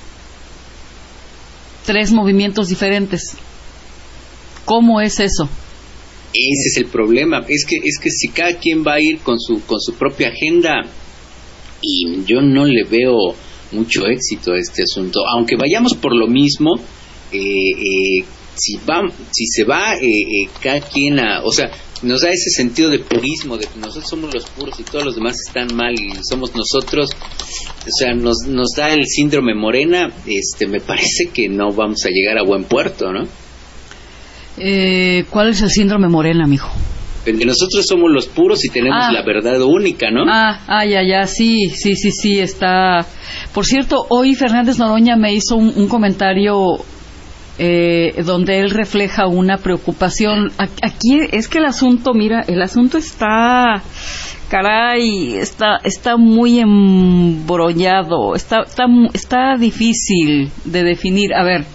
3 movimientos diferentes? ¿Cómo es eso? Ese es el problema. Es que si cada quien va a ir con su propia agenda, y yo no le veo mucho éxito a este asunto. Aunque vayamos por lo mismo, si se va cada quien o sea, nos da ese sentido de purismo, de que nosotros somos los puros y todos los demás están mal y somos nosotros, o sea, nos da el síndrome Morena, me parece que no vamos a llegar a buen puerto, ¿no? ¿Cuál es el síndrome Morena, mijo? El que nosotros somos los puros y tenemos la verdad única, ¿no? Ya, sí, está. Por cierto, hoy Fernández Noroña me hizo un comentario donde él refleja una preocupación. Aquí es que el asunto está, caray, está muy embrollado, está difícil de definir. A ver,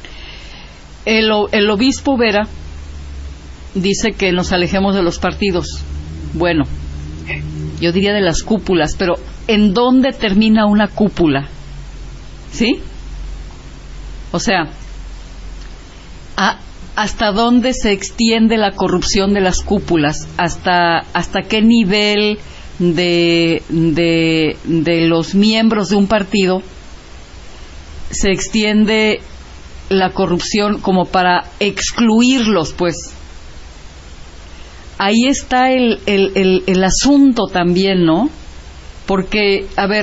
el obispo Vera dice que nos alejemos de los partidos. Bueno, yo diría de las cúpulas, pero ¿en dónde termina una cúpula? ¿Sí? O sea, ¿hasta dónde se extiende la corrupción de las cúpulas? ¿Hasta qué nivel de los miembros de un partido se extiende la corrupción como para excluirlos, pues? Ahí está el asunto también, ¿no? Porque, a ver,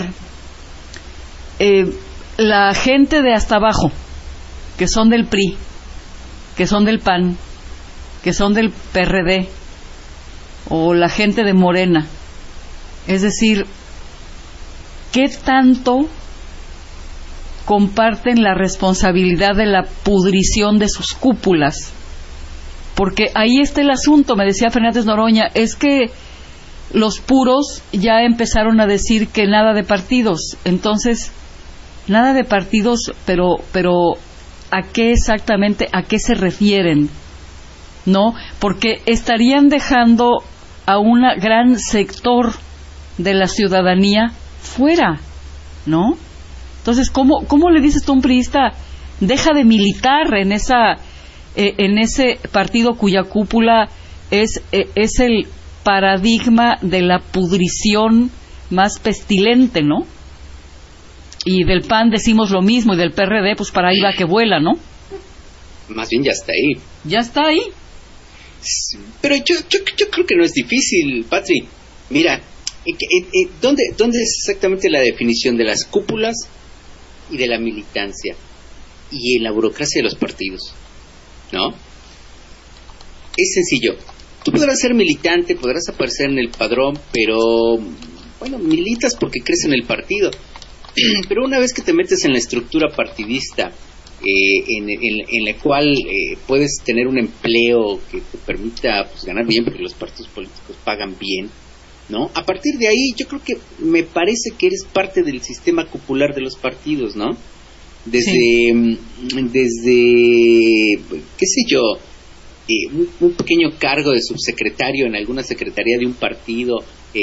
la gente de hasta abajo, que son del PRI, que son del PAN, que son del PRD, o la gente de Morena, es decir, ¿qué tanto comparten la responsabilidad de la pudrición de sus cúpulas? Porque ahí está el asunto, me decía Fernández Noroña, es que los puros ya empezaron a decir que nada de partidos. Entonces, nada de partidos, pero ¿a qué exactamente, a qué se refieren? ¿No? Porque estarían dejando a un gran sector de la ciudadanía fuera, ¿no? Entonces, ¿cómo le dices tú a un priista, deja de militar en ese partido cuya cúpula es el paradigma de la pudrición más pestilente, ¿no? Y del PAN decimos lo mismo, y del PRD, pues para ahí va que vuela, ¿no? Más bien ya está ahí. ¿Ya está ahí? Pero yo creo que no es difícil, Patri. Mira, ¿dónde es exactamente la definición de las cúpulas y de la militancia? Y en la burocracia de los partidos, ¿no? Es sencillo. Tú podrás ser militante, podrás aparecer en el padrón, pero, bueno, militas porque crees en el partido. Pero una vez que te metes en la estructura partidista, en la cual puedes tener un empleo que te permita pues, ganar bien, porque los partidos políticos pagan bien, ¿no? A partir de ahí, yo creo que me parece que eres parte del sistema cupular de los partidos, ¿no? Desde qué sé yo, un pequeño cargo de subsecretario en alguna secretaría de un partido,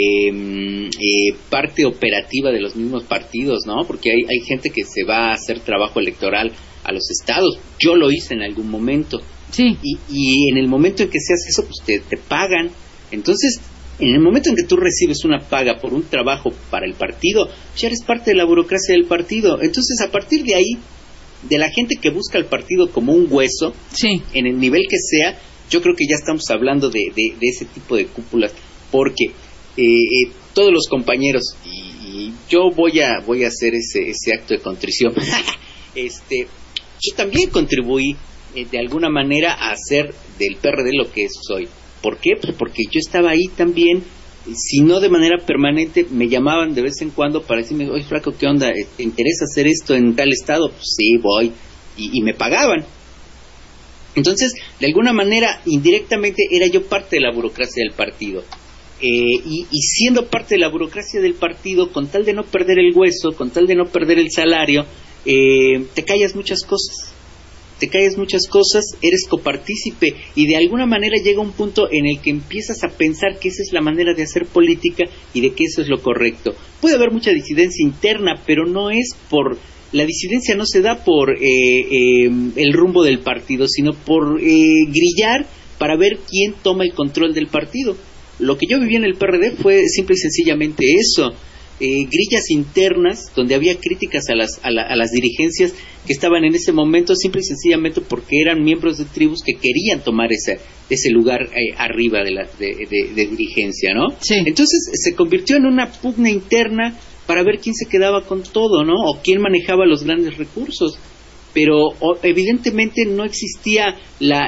parte operativa de los mismos partidos, ¿no? Porque hay gente que se va a hacer trabajo electoral a los estados. Yo lo hice en algún momento. Sí. Y en el momento en que se hace eso, pues te pagan. Entonces, en el momento en que tú recibes una paga por un trabajo para el partido, ya eres parte de la burocracia del partido. Entonces, a partir de ahí, de la gente que busca al partido como un hueso, sí, en el nivel que sea, yo creo que ya estamos hablando de ese tipo de cúpulas, porque todos los compañeros, y yo voy a hacer ese acto de contrición, yo también contribuí de alguna manera a hacer del PRD lo que soy. ¿Por qué? Pues porque yo estaba ahí también, si no de manera permanente, me llamaban de vez en cuando para decirme, oye, flaco, ¿qué onda? ¿Te interesa hacer esto en tal estado? Pues sí, voy, y me pagaban. Entonces, de alguna manera, indirectamente, era yo parte de la burocracia del partido. Y siendo parte de la burocracia del partido, con tal de no perder el hueso, con tal de no perder el salario, te callas muchas cosas. Eres copartícipe, y de alguna manera llega un punto en el que empiezas a pensar que esa es la manera de hacer política y de que eso es lo correcto. Puede haber mucha disidencia interna, pero la disidencia no se da por el rumbo del partido, sino por grillar para ver quién toma el control del partido. Lo que yo viví en el PRD fue simple y sencillamente eso. grillas internas donde había críticas a las dirigencias que estaban en ese momento, simple y sencillamente porque eran miembros de tribus que querían tomar ese lugar arriba de dirigencia, ¿no? Sí. Entonces se convirtió en una pugna interna para ver quién se quedaba con todo, ¿no? O quién manejaba los grandes recursos. Pero evidentemente no existía la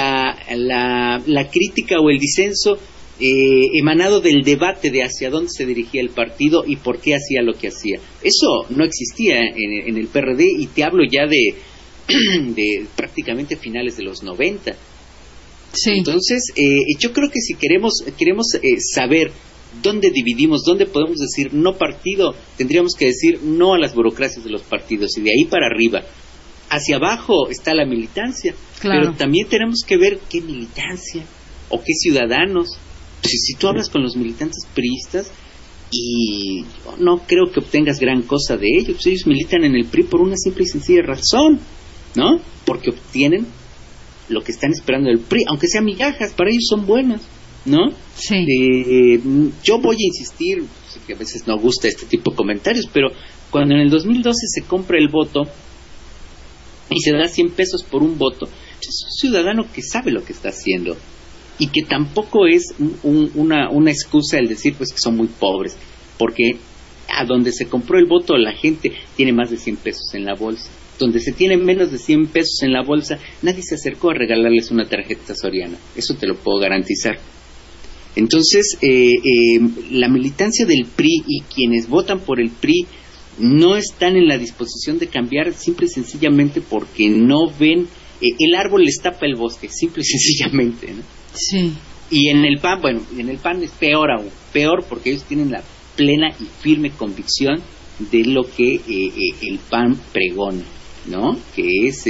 crítica o el disenso emanado del debate de hacia dónde se dirigía el partido y por qué hacía lo que hacía. Eso no existía en el PRD, y te hablo ya de prácticamente finales de los 90. Sí. Entonces, yo creo que si queremos saber dónde dividimos, dónde podemos decir no partido, tendríamos que decir no a las burocracias de los partidos, y de ahí para arriba. Hacia abajo está la militancia, claro. Pero también tenemos que ver qué militancia o qué ciudadanos. Si tú hablas con los militantes priistas, y yo no creo que obtengas gran cosa de ellos, pues ellos militan en el PRI por una simple y sencilla razón, ¿no? Porque obtienen lo que están esperando del PRI, aunque sean migajas, para ellos son buenas, ¿no? Sí. Yo voy a insistir, sé que a veces no gusta este tipo de comentarios, pero cuando en el 2012 se compra el voto y se da 100 pesos por un voto, es un ciudadano que sabe lo que está haciendo, y que tampoco es una excusa el decir pues que son muy pobres, porque a donde se compró el voto la gente tiene más de 100 pesos en la bolsa. Donde se tiene menos de 100 pesos en la bolsa, nadie se acercó a regalarles una tarjeta Soriana, eso te lo puedo garantizar. Entonces, la militancia del PRI y quienes votan por el PRI no están en la disposición de cambiar, simple y sencillamente porque no ven, el árbol les tapa el bosque, simple y sencillamente, ¿no? Sí. Y en el PAN, en el PAN es peor aún, peor porque ellos tienen la plena y firme convicción de lo que el PAN pregona, ¿no? Que es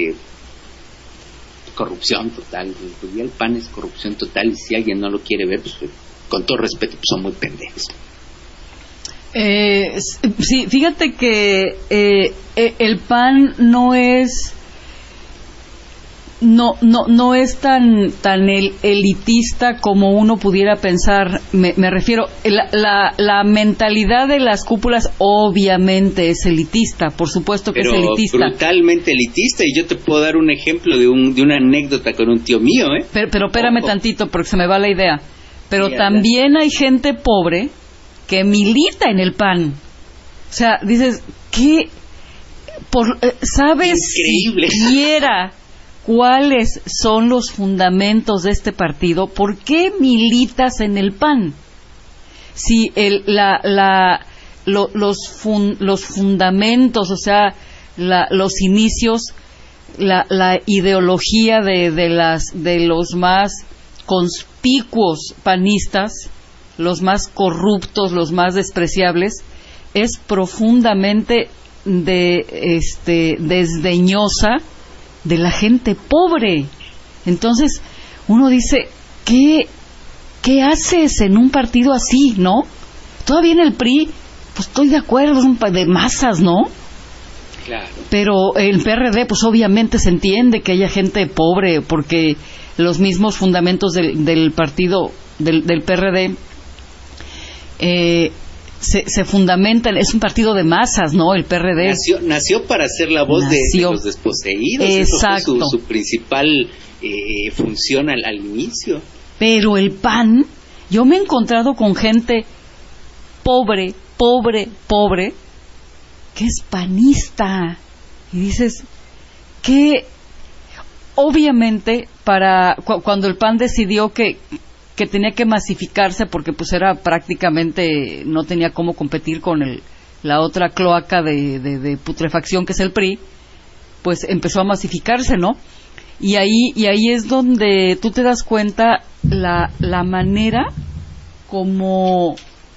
corrupción total. El PAN es corrupción total, y si alguien no lo quiere ver, pues con todo respeto, pues son muy pendejos. Sí, fíjate que el PAN no es tan elitista como uno pudiera pensar. Me refiero, la mentalidad de las cúpulas obviamente es elitista, por supuesto que pero es elitista. Brutalmente elitista, y yo te puedo dar un ejemplo de una anécdota con un tío mío, ¿eh? Pero espérame tantito, porque se me va la idea. Pero sí, también hay gente pobre que milita en el PAN. O sea, dices, ¿qué? ¿Sabes Increíble. siquiera cuáles son los fundamentos de este partido? ¿Por qué militas en el PAN? Si los fundamentos, o sea, los inicios, la ideología de los más conspicuos panistas, los más corruptos, los más despreciables, es profundamente desdeñosa de la gente pobre. Entonces uno dice, ¿qué haces en un partido así, no? Todavía en el PRI, pues estoy de acuerdo, es un de masas, ¿no? Claro. Pero el PRD, pues obviamente se entiende que haya gente pobre, porque los mismos fundamentos del partido, del PRD, se fundamentan, es un partido de masas, ¿no? El PRD nació para ser la voz de los desposeídos. Exacto. Eso fue su principal función al inicio. Pero el PAN, yo me he encontrado con gente pobre, que es panista, y dices que obviamente cuando el PAN decidió que tenía que masificarse, porque pues era prácticamente, no tenía cómo competir con la otra cloaca de putrefacción que es el PRI, pues empezó a masificarse, ¿no? Y ahí es donde tú te das cuenta la manera como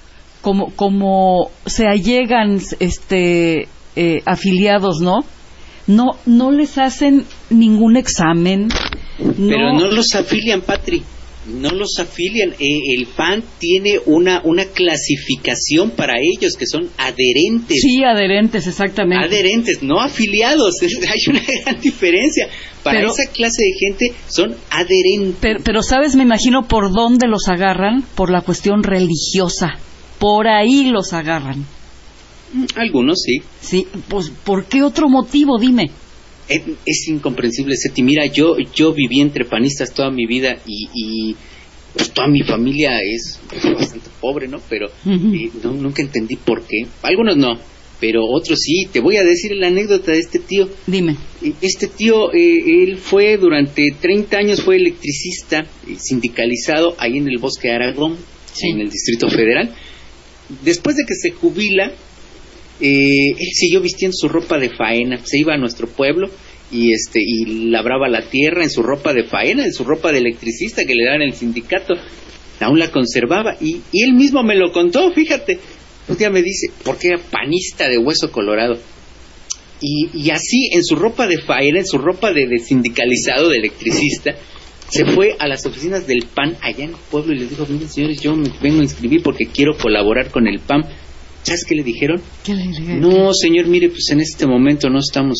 se allegan afiliados, ¿no? No les hacen ningún examen. Pero no los afilian, Patri. No los afilian. El PAN tiene una clasificación para ellos, que son adherentes. Sí, adherentes, exactamente. Adherentes, no afiliados. Hay una gran diferencia. Para esa clase de gente son adherentes. Pero ¿sabes? Me imagino por dónde los agarran, por la cuestión religiosa. por ahí los agarran. Algunos sí. Sí, pues ¿por qué otro motivo? Dime. Es incomprensible, Seti. Mira, yo viví entre panistas toda mi vida y pues toda mi familia es bastante pobre, ¿no? Pero nunca entendí por qué. Algunos no, pero otros sí. Te voy a decir la anécdota de este tío. Dime. Este tío, él fue durante 30 años, fue electricista, sindicalizado ahí en el Bosque de Aragón, Sí. en el Distrito Federal. Después de que se jubila, él siguió vistiendo su ropa de faena, se iba a nuestro pueblo y labraba la tierra en su ropa de faena, en su ropa de electricista que le daban el sindicato, aún la conservaba y él mismo me lo contó, fíjate. Un día me dice, porque era panista de hueso colorado. Y así, en su ropa de faena, en su ropa de sindicalizado, de electricista, se fue a las oficinas del PAN allá en el pueblo y les dijo, miren señores, yo me vengo a inscribir porque quiero colaborar con el PAN. ¿Sabes qué le dijeron? ¿Qué le dijeron? No, señor, mire, pues en este momento no estamos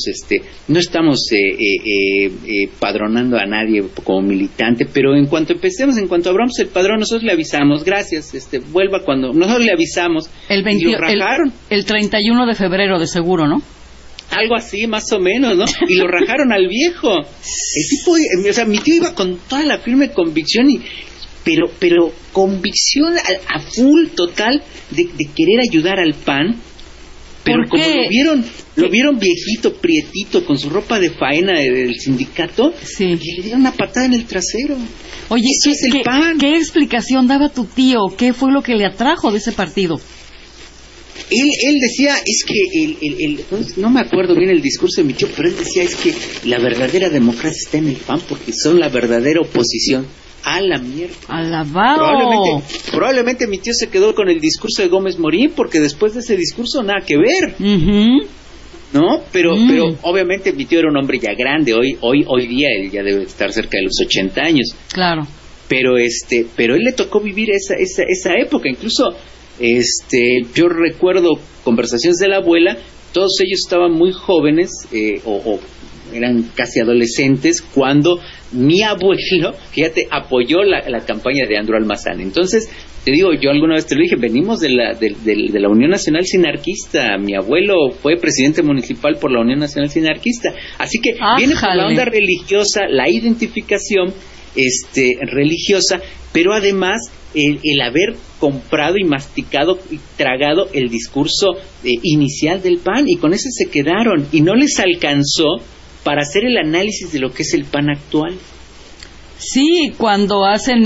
padronando a nadie como militante, pero en cuanto abramos el padrón, nosotros le avisamos, gracias, vuelva cuando nosotros le avisamos. El y lo rajaron. el 31 de febrero, de seguro, ¿no? Algo así, más o menos, ¿no? Y lo rajaron al viejo. El tipo, o sea, mi tío iba con toda la firme convicción pero convicción a full total de querer ayudar al PAN, pero ¿Por como qué? lo vieron viejito, prietito, con su ropa de faena del sindicato, Sí. y le dieron una patada en el trasero. Oye, Eso es el PAN. ¿qué explicación daba tu tío? ¿Qué fue lo que le atrajo de ese partido? Él decía, es que no me acuerdo bien el discurso de mi tío, pero él decía, es que la verdadera democracia está en el PAN porque son la verdadera oposición. A la mierda. ¡Alabado! Probablemente mi tío se quedó con el discurso de Gómez Morín, porque después de ese discurso nada que ver, ¿no? Pero obviamente mi tío era un hombre ya grande, hoy día él ya debe estar cerca de los 80 años. Claro. Pero él le tocó vivir esa época, incluso yo recuerdo conversaciones de la abuela, todos ellos estaban muy jóvenes o eran casi adolescentes cuando mi abuelo, fíjate, apoyó la campaña de Andro Almazán. Entonces, te digo, yo alguna vez te lo dije, venimos de la Unión Nacional Sinarquista. Mi abuelo fue presidente municipal por la Unión Nacional Sinarquista. Así que viene por la onda religiosa, la identificación religiosa, pero además el haber comprado y masticado y tragado el discurso inicial del PAN, y con ese se quedaron, y no les alcanzó para hacer el análisis de lo que es el PAN actual. Sí, cuando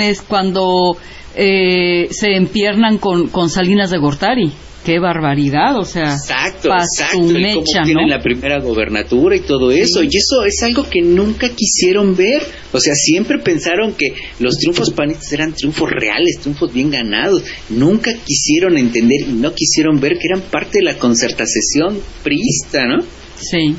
se empiernan con Salinas de Gortari. ¡Qué barbaridad! O sea, exacto, y cómo ¿no? tienen la primera gobernatura y todo eso. Sí. Y eso es algo que nunca quisieron ver. O sea, siempre pensaron que los triunfos panistas eran triunfos reales, triunfos bien ganados. Nunca quisieron entender y no quisieron ver que eran parte de la concertación priista, ¿no? Sí.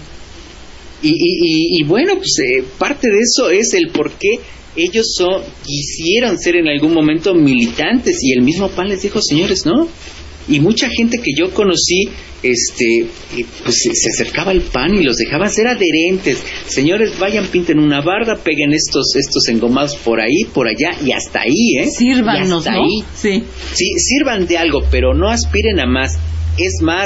Y bueno, pues parte de eso es el por qué ellos quisieron ser en algún momento militantes, y el mismo PAN les dijo, señores, no. Y mucha gente que yo conocí pues se acercaba al PAN y los dejaba ser adherentes. Señores, vayan, pinten una barda, peguen estos engomados por ahí, por allá y hasta ahí, sírvanos, ¿no? Ahí. Sí, sirvan de algo, pero no aspiren a más. Es más,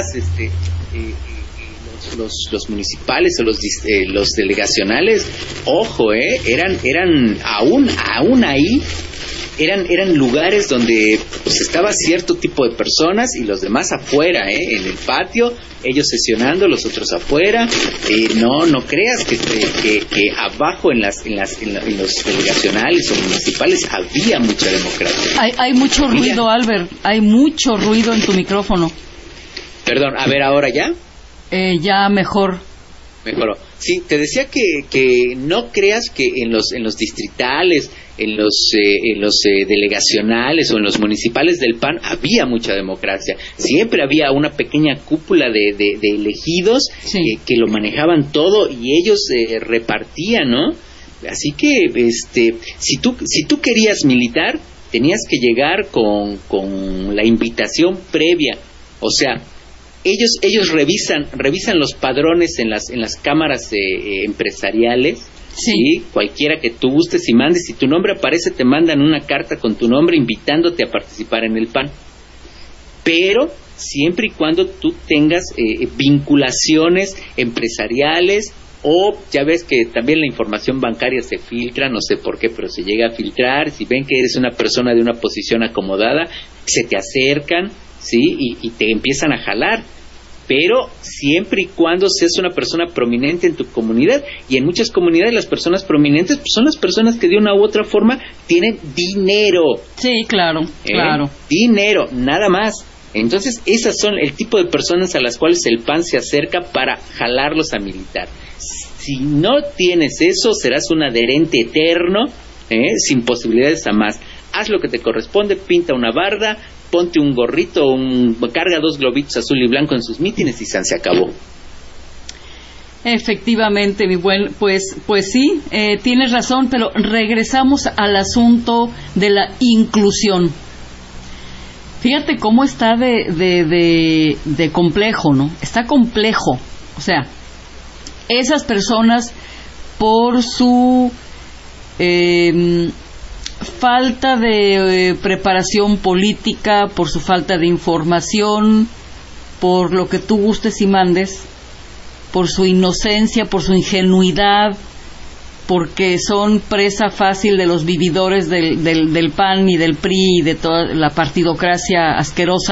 los municipales o los delegacionales, ojo, eran aún ahí, eran lugares donde pues estaba cierto tipo de personas y los demás afuera, en el patio, ellos sesionando, los otros afuera. No creas que abajo en los delegacionales o municipales había mucha democracia. Hay mucho ruido, Albert, hay mucho ruido en tu micrófono. Perdón, a ver, ¿ahora ya? Ya mejoró. Sí, te decía que no creas que en los distritales, en los delegacionales o en los municipales del PAN había mucha democracia. Siempre había una pequeña cúpula de elegidos, sí, que lo manejaban todo y ellos repartían, ¿no? Así que si tú querías militar, tenías que llegar con la invitación previa. O sea, ellos revisan los padrones en las cámaras empresariales. Sí, cualquiera que tú gustes y mandes, si tu nombre aparece, te mandan una carta con tu nombre invitándote a participar en el PAN. pero siempre y cuando tú tengas vinculaciones empresariales, o ya ves que también la información bancaria se filtra, no sé por qué, pero se llega a filtrar. Si ven que eres una persona de una posición acomodada, se te acercan, ¿sí? Y te empiezan a jalar, pero siempre y cuando seas una persona prominente en tu comunidad. Y en muchas comunidades las personas prominentes pues, son las personas que de una u otra forma tienen dinero. Sí, claro, claro. Dinero, nada más. Entonces esas son el tipo de personas a las cuales el PAN se acerca para jalarlos a militar. Si no tienes eso, serás un adherente eterno, sin posibilidades a más. Haz lo que te corresponde, pinta una barda, ponte un gorrito, carga 2 globitos azul y blanco en sus mítines y se acabó. Efectivamente, mi buen, pues sí, tienes razón, pero regresamos al asunto de la inclusión. Fíjate cómo está de complejo, ¿no? Está complejo. O sea, esas personas por su falta de preparación política, por su falta de información, por lo que tú gustes y mandes, por su inocencia, por su ingenuidad, porque son presa fácil de los vividores del PAN y del PRI y de toda la partidocracia asquerosa,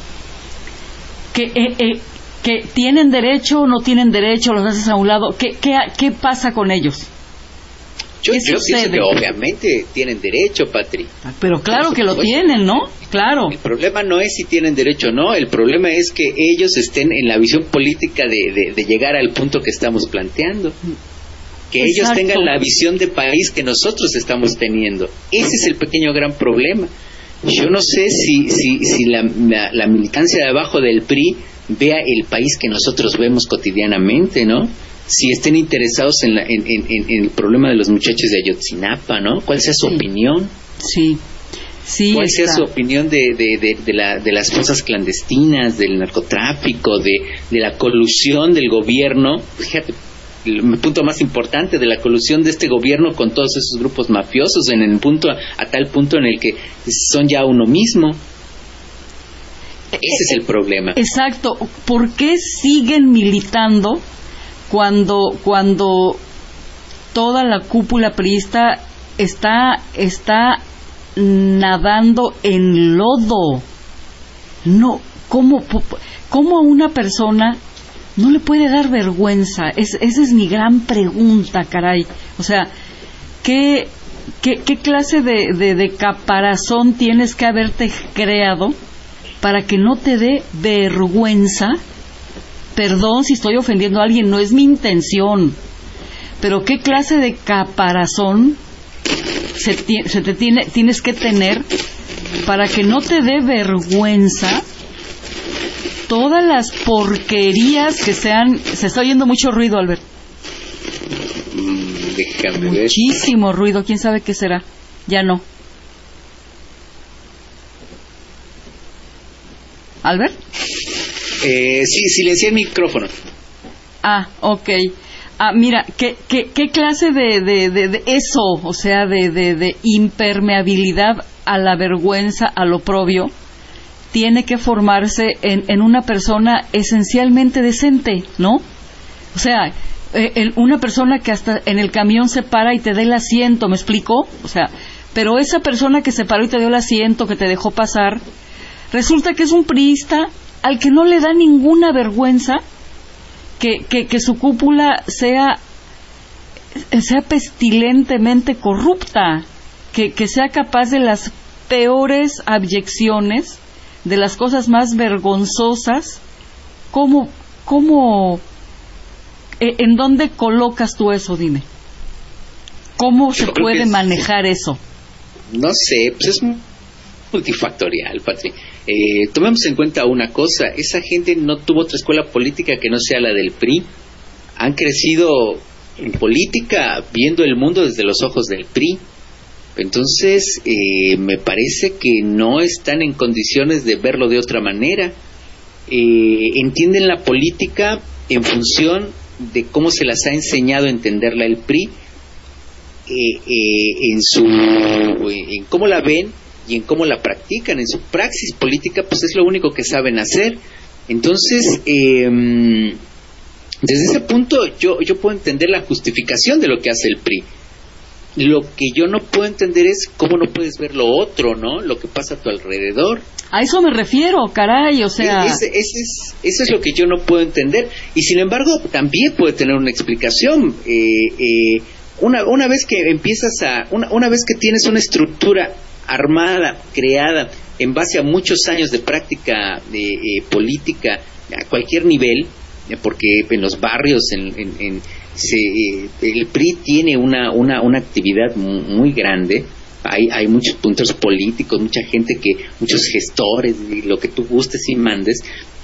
que tienen derecho o no tienen derecho, los haces a un lado. ¿Qué pasa con ellos? Yo pienso que obviamente tienen derecho, Patri. Pero claro que lo tienen, ¿no? Claro. El problema no es si tienen derecho o no, el problema es que ellos estén en la visión política de llegar al punto que estamos planteando. Que ellos tengan la visión de país que nosotros estamos teniendo. Ese es el pequeño gran problema. Yo no sé si la militancia de abajo del PRI vea el país que nosotros vemos cotidianamente, ¿no? Si estén interesados en el problema de los muchachos de Ayotzinapa, ¿no? ¿Cuál sea su opinión? Sí. ¿Cuál sea su opinión de las fosas clandestinas, del narcotráfico, de la colusión del gobierno? Fíjate, el punto más importante de la colusión de este gobierno con todos esos grupos mafiosos, a tal punto en el que son ya uno mismo. Ese es el problema. Exacto. ¿Por qué siguen militando cuando toda la cúpula priista está nadando en lodo? No, ¿cómo a una persona no le puede dar vergüenza? Esa es mi gran pregunta, caray. O sea, ¿qué clase de caparazón tienes que haberte creado para que no te dé vergüenza? Perdón si estoy ofendiendo a alguien, no es mi intención. Pero ¿qué clase de caparazón tienes que tener para que no te dé vergüenza todas las porquerías que se está oyendo mucho ruido, Albert? Déjame ver. Muchísimo ruido, quién sabe qué será. Ya no. ¿Albert? Sí, silencié el micrófono. Ah, ok. Mira, ¿qué clase de eso, o sea, de impermeabilidad a la vergüenza, al oprobio, tiene que formarse en una persona esencialmente decente, ¿no? O sea, una persona que hasta en el camión se para y te da el asiento, ¿me explico? O sea, pero esa persona que se paró y te dio el asiento, que te dejó pasar, resulta que es un priista al que no le da ninguna vergüenza que su cúpula sea pestilentemente corrupta, que sea capaz de las peores abyecciones, de las cosas más vergonzosas. ¿En dónde colocas tú eso? Dime. ¿Cómo se puede manejar eso? No sé, pues es multifactorial, Patri. Tomemos en cuenta una cosa: esa gente no tuvo otra escuela política que no sea la del PRI. Han crecido en política viendo el mundo desde los ojos del PRI. Entonces me parece que no están en condiciones de verlo de otra manera. Entienden la política en función de cómo se las ha enseñado a entenderla el PRI, en cómo la ven y en cómo la practican, en su praxis política, pues es lo único que saben hacer. Entonces, desde ese punto yo puedo entender la justificación de lo que hace el PRI. Lo que yo no puedo entender es cómo no puedes ver lo otro, ¿no? Lo que pasa a tu alrededor. A eso me refiero, caray, o sea... Eso es lo que yo no puedo entender. Y sin embargo, también puede tener una explicación. Una vez que una vez que tienes una estructura armada, creada, en base a muchos años de práctica política, a cualquier nivel, porque en los barrios, el PRI tiene una actividad muy grande. Hay muchos puntos políticos, mucha gente muchos gestores, lo que tú gustes y mandes.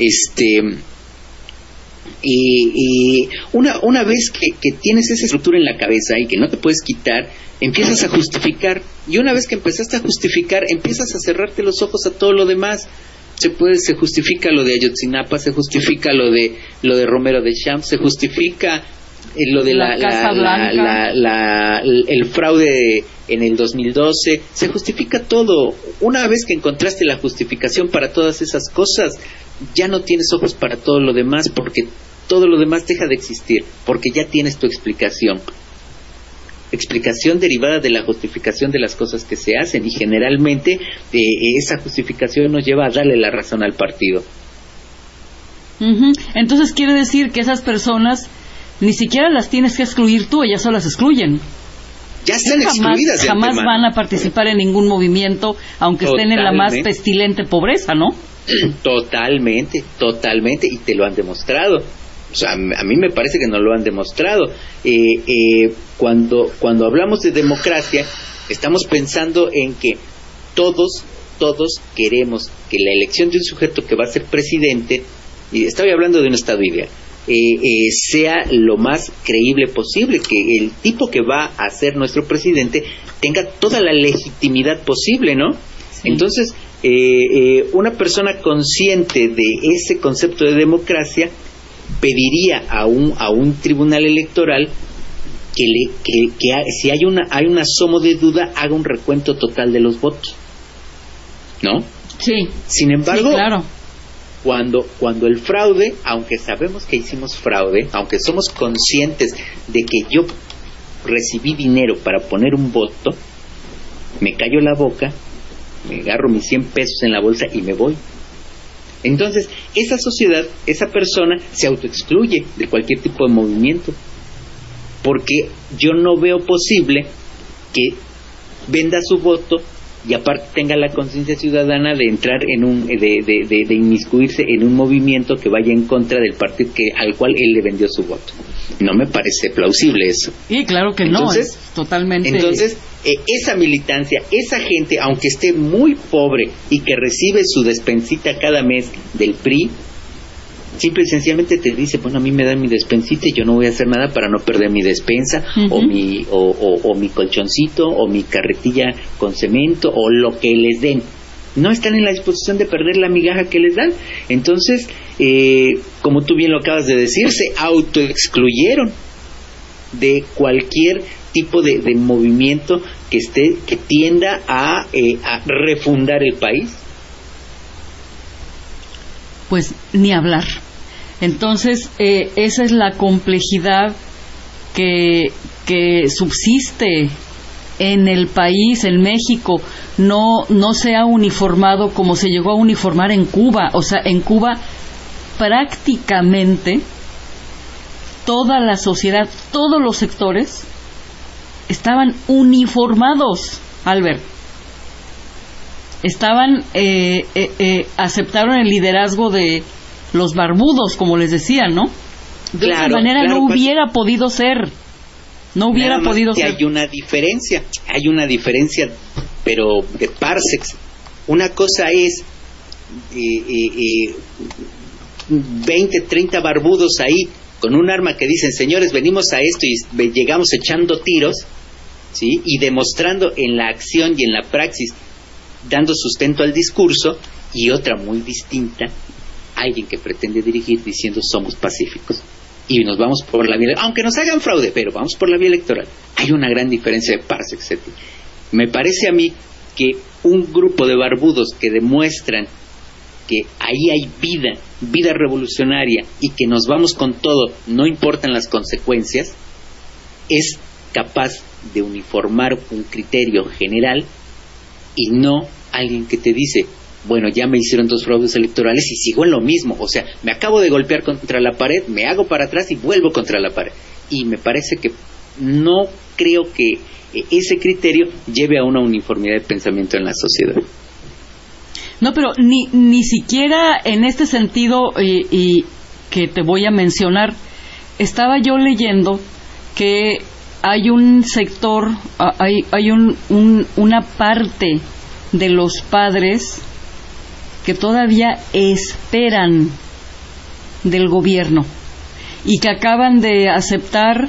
Una vez que tienes esa estructura en la cabeza y que no te puedes quitar, empiezas a justificar. Y una vez que empezaste a justificar, empiezas a cerrarte los ojos a todo lo demás. Se justifica lo de Ayotzinapa, se justifica lo de Romero de Champs, se justifica lo de el fraude en el 2012, se justifica todo. Una vez que encontraste la justificación para todas esas cosas, ya no tienes ojos para todo lo demás, porque todo lo demás deja de existir, porque ya tienes tu explicación derivada de la justificación de las cosas que se hacen, y generalmente esa justificación nos lleva a darle la razón al partido. Entonces quiere decir que esas personas ni siquiera las tienes que excluir tú, ellas solas excluyen. Ya están excluidas de jamás antemano. van a participar en ningún movimiento, aunque estén en la más pestilente pobreza, ¿no? Totalmente, y te lo han demostrado. O sea, a mí me parece que no lo han demostrado. Cuando hablamos de democracia, estamos pensando en que todos queremos que la elección de un sujeto que va a ser presidente, y estoy hablando de un estado ideal, sea lo más creíble posible, que el tipo que va a ser nuestro presidente tenga toda la legitimidad posible, ¿no? Sí. Entonces, una persona consciente de ese concepto de democracia pediría a un tribunal electoral que si hay un asomo de duda, haga un recuento total de los votos, ¿no? Sí. Sin embargo, sí, claro. Cuando el fraude, aunque sabemos que hicimos fraude, aunque somos conscientes de que yo recibí dinero para poner un voto, me callo la boca, me agarro mis 100 pesos en la bolsa y me voy. Entonces, esa sociedad, esa persona se autoexcluye de cualquier tipo de movimiento, porque yo no veo posible que venda su voto y aparte tenga la conciencia ciudadana de entrar de inmiscuirse en un movimiento que vaya en contra del partido al cual él le vendió su voto. No me parece plausible eso. Sí, claro que entonces, no, es totalmente. Entonces, esa militancia, esa gente, aunque esté muy pobre y que recibe su despensita cada mes del PRI, simple y sencillamente te dice, bueno, a mí me dan mi despensita y yo no voy a hacer nada para no perder mi despensa, o mi colchoncito, o mi carretilla con cemento, o lo que les den. No están en la disposición de perder la migaja que les dan. Entonces, como tú bien lo acabas de decir, se autoexcluyeron de cualquier tipo de movimiento que tienda a refundar el país. Pues ni hablar. Entonces, esa es la complejidad que subsiste en el país, en México. No se ha uniformado como se llegó a uniformar en Cuba. O sea, en Cuba prácticamente toda la sociedad, todos los sectores estaban uniformados, Albert. Aceptaron el liderazgo de los barbudos, como les decían, ¿no? De esa manera no hubiera podido ser. No hubiera podido ser. Hay una diferencia, pero de parsecs. Una cosa es 20, 30 barbudos ahí con un arma que dicen, señores, venimos a esto, y llegamos echando tiros, ¿sí? Y demostrando en la acción y en la praxis, dando sustento al discurso. Y otra muy distinta, alguien que pretende dirigir diciendo somos pacíficos y nos vamos por la vía, aunque nos hagan fraude, pero vamos por la vía electoral. Hay una gran diferencia de parsecs. Me parece a mí que un grupo de barbudos que demuestran que ahí hay vida revolucionaria y que nos vamos con todo, no importan las consecuencias, es capaz de uniformar un criterio general y no alguien que te dice, bueno, ya me hicieron 2 fraudes electorales y sigo en lo mismo, o sea, me acabo de golpear contra la pared, me hago para atrás y vuelvo contra la pared. Y me parece que no creo que ese criterio lleve a una uniformidad de pensamiento en la sociedad. No, pero ni siquiera en este sentido, y que te voy a mencionar, estaba yo leyendo que hay un sector, hay una parte de los padres que todavía esperan del gobierno y que acaban de aceptar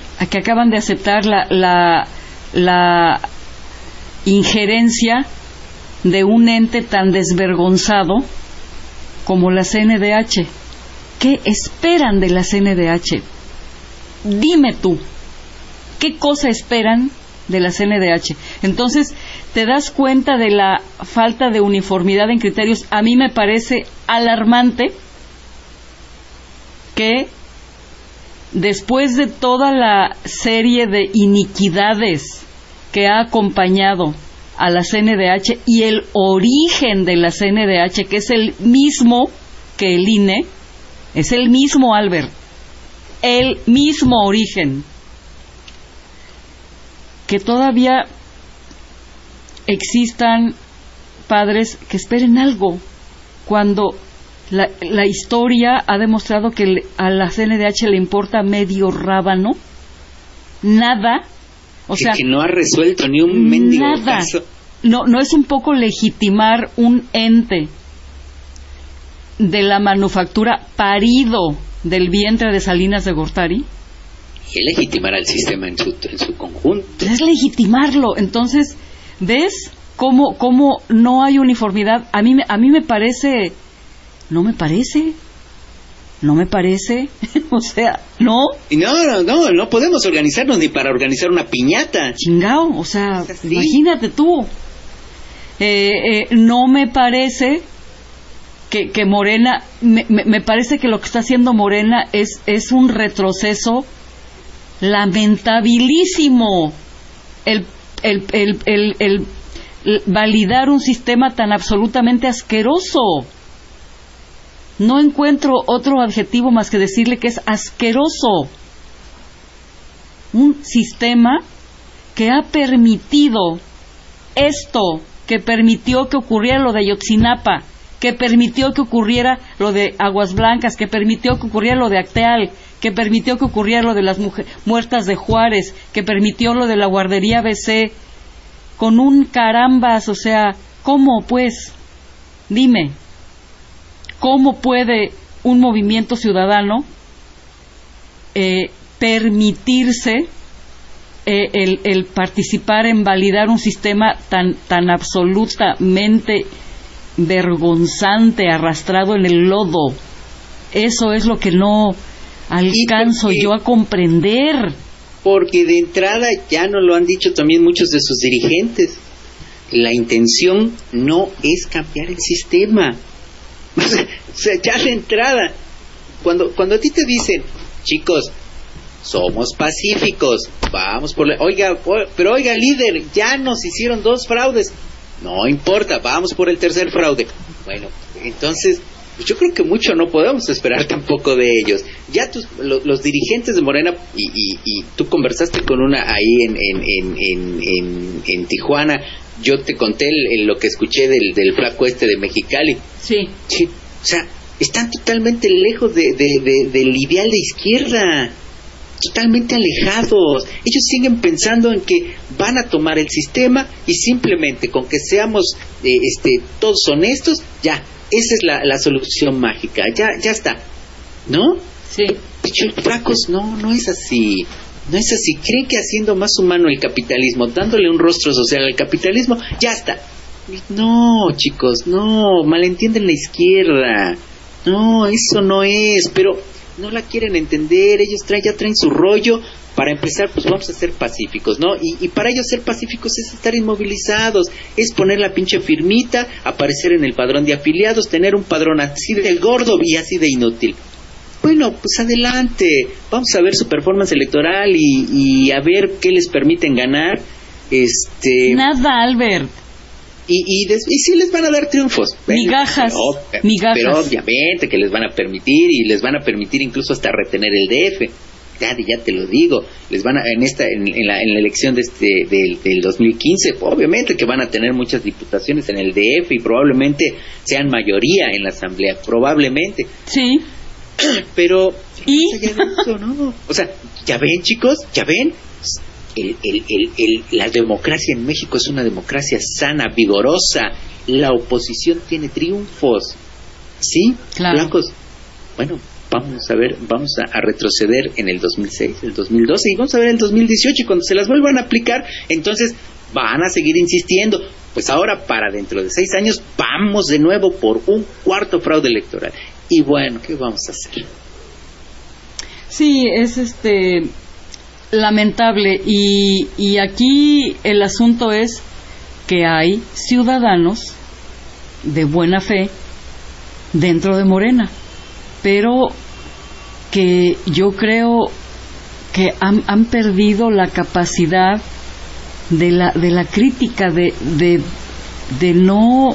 la injerencia de un ente tan desvergonzado como la CNDH. ¿Qué esperan de la CNDH? Dime tú, ¿qué cosa esperan de la CNDH? Entonces, te das cuenta de la falta de uniformidad en criterios. A mí me parece alarmante que después de toda la serie de iniquidades que ha acompañado a la CNDH y el origen de la CNDH, que es el mismo que el INE, es el mismo, Albert, el mismo origen, que todavía existan padres que esperen algo, cuando la historia ha demostrado que a la CNDH le importa medio rábano, nada, o sea, que no ha resuelto ni un mendigo nada. caso. No es un poco legitimar un ente de la manufactura parido del vientre de Salinas de Gortari. Y legitimar al sistema en su conjunto. Es legitimarlo. Entonces, ¿ves cómo no hay uniformidad? A mí me parece, no me parece, o sea, no. Y no podemos organizarnos ni para organizar una piñata. Chingao, o sea, ¿Sí? Imagínate tú. No me parece que Morena, me parece que lo que está haciendo Morena es un retroceso lamentabilísimo. El validar un sistema tan absolutamente asqueroso. No encuentro otro adjetivo más que decirle que es asqueroso. Un sistema que ha permitido esto, que permitió que ocurriera lo de Ayotzinapa, que permitió que ocurriera lo de Aguas Blancas, que permitió que ocurriera lo de Acteal, que permitió que ocurriera lo de las muertas de Juárez, que permitió lo de la guardería BC, con un carambas, o sea, ¿cómo pues? Dime, ¿cómo puede un movimiento ciudadano permitirse el participar en validar un sistema tan absolutamente vergonzante, arrastrado en el lodo? Eso es lo que no alcanzo yo a comprender. Porque de entrada ya nos lo han dicho también muchos de sus dirigentes. La intención no es cambiar el sistema. O sea, ya de entrada, cuando a ti te dicen, chicos, somos pacíficos, vamos por oiga, líder, ya nos hicieron 2 fraudes, no importa, vamos por el tercer fraude. Bueno, entonces yo creo que mucho no podemos esperar tampoco de ellos. Ya los dirigentes de Morena, y tú conversaste con una ahí en Tijuana. Yo te conté lo que escuché del flaco de Mexicali. Sí. O sea, están totalmente lejos del ideal de izquierda, totalmente alejados. Ellos siguen pensando en que van a tomar el sistema y simplemente con que seamos todos honestos, ya, esa es la solución mágica, ya está, ¿no? Sí. Dicho, flacos, no es así. No es así. Creen que haciendo más humano el capitalismo, dándole un rostro social al capitalismo, ya está. No, chicos, no, malentienden la izquierda. No, eso no es. Pero no la quieren entender, ellos ya traen su rollo. Para empezar, pues vamos a ser pacíficos, ¿no? Y para ellos ser pacíficos es estar inmovilizados, es poner la pinche firmita, aparecer en el padrón de afiliados, tener un padrón así de gordo y así de inútil. Bueno, pues adelante, vamos a ver su performance electoral y a ver qué les permiten ganar. Nada, Albert. Y sí les van a dar triunfos. Migajas. Pero obviamente que les van a permitir, y les van a permitir incluso hasta retener el DF. Ya te lo digo, les van a en la elección del 2015, obviamente que van a tener muchas diputaciones en el DF y probablemente sean mayoría en la asamblea, probablemente. Sí. Pero ¿y? Eso, ¿no? O sea, ya ven, chicos, ya ven, la democracia en México es una democracia sana, vigorosa. La oposición tiene triunfos, ¿sí? Claro. Blancos. Bueno, vamos a retroceder en el 2006, el 2012 y vamos a ver el 2018, y cuando se las vuelvan a aplicar, entonces van a seguir insistiendo. Pues ahora, para dentro de 6 años, vamos de nuevo por un cuarto fraude electoral. Y bueno, ¿qué vamos a hacer? Sí, es lamentable, y aquí el asunto es que hay ciudadanos de buena fe dentro de Morena, pero que yo creo que han perdido la capacidad de la crítica, de no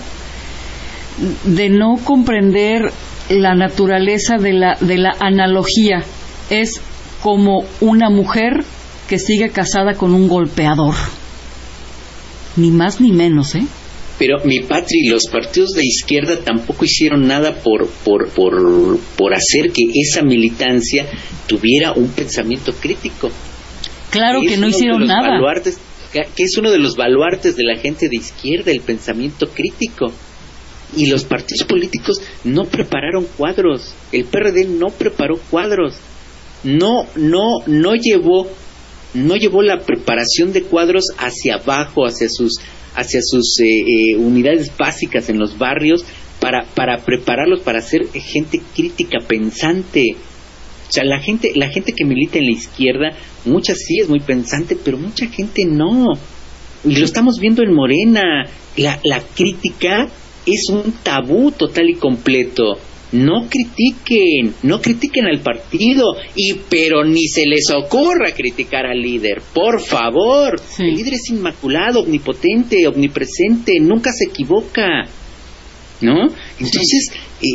comprender la naturaleza de la analogía. Es como una mujer que sigue casada con un golpeador, ni más ni menos, ¿eh? Pero, mi Patri, los partidos de izquierda tampoco hicieron nada por hacer que esa militancia tuviera un pensamiento crítico. Claro que no hicieron nada. Que es uno de los baluartes de la gente de izquierda, el pensamiento crítico. Y los partidos políticos no prepararon cuadros. El PRD no preparó cuadros. No llevó la preparación de cuadros hacia abajo, hacia sus unidades básicas en los barrios, para prepararlos para ser gente crítica, pensante. O sea, la gente que milita en la izquierda, mucha sí es muy pensante, pero mucha gente no. Y lo estamos viendo en Morena. La crítica es un tabú total y completo. No critiquen al partido, pero ni se les ocurra criticar al líder, por favor. Sí. El líder es inmaculado, omnipotente, omnipresente, nunca se equivoca, ¿no? Entonces,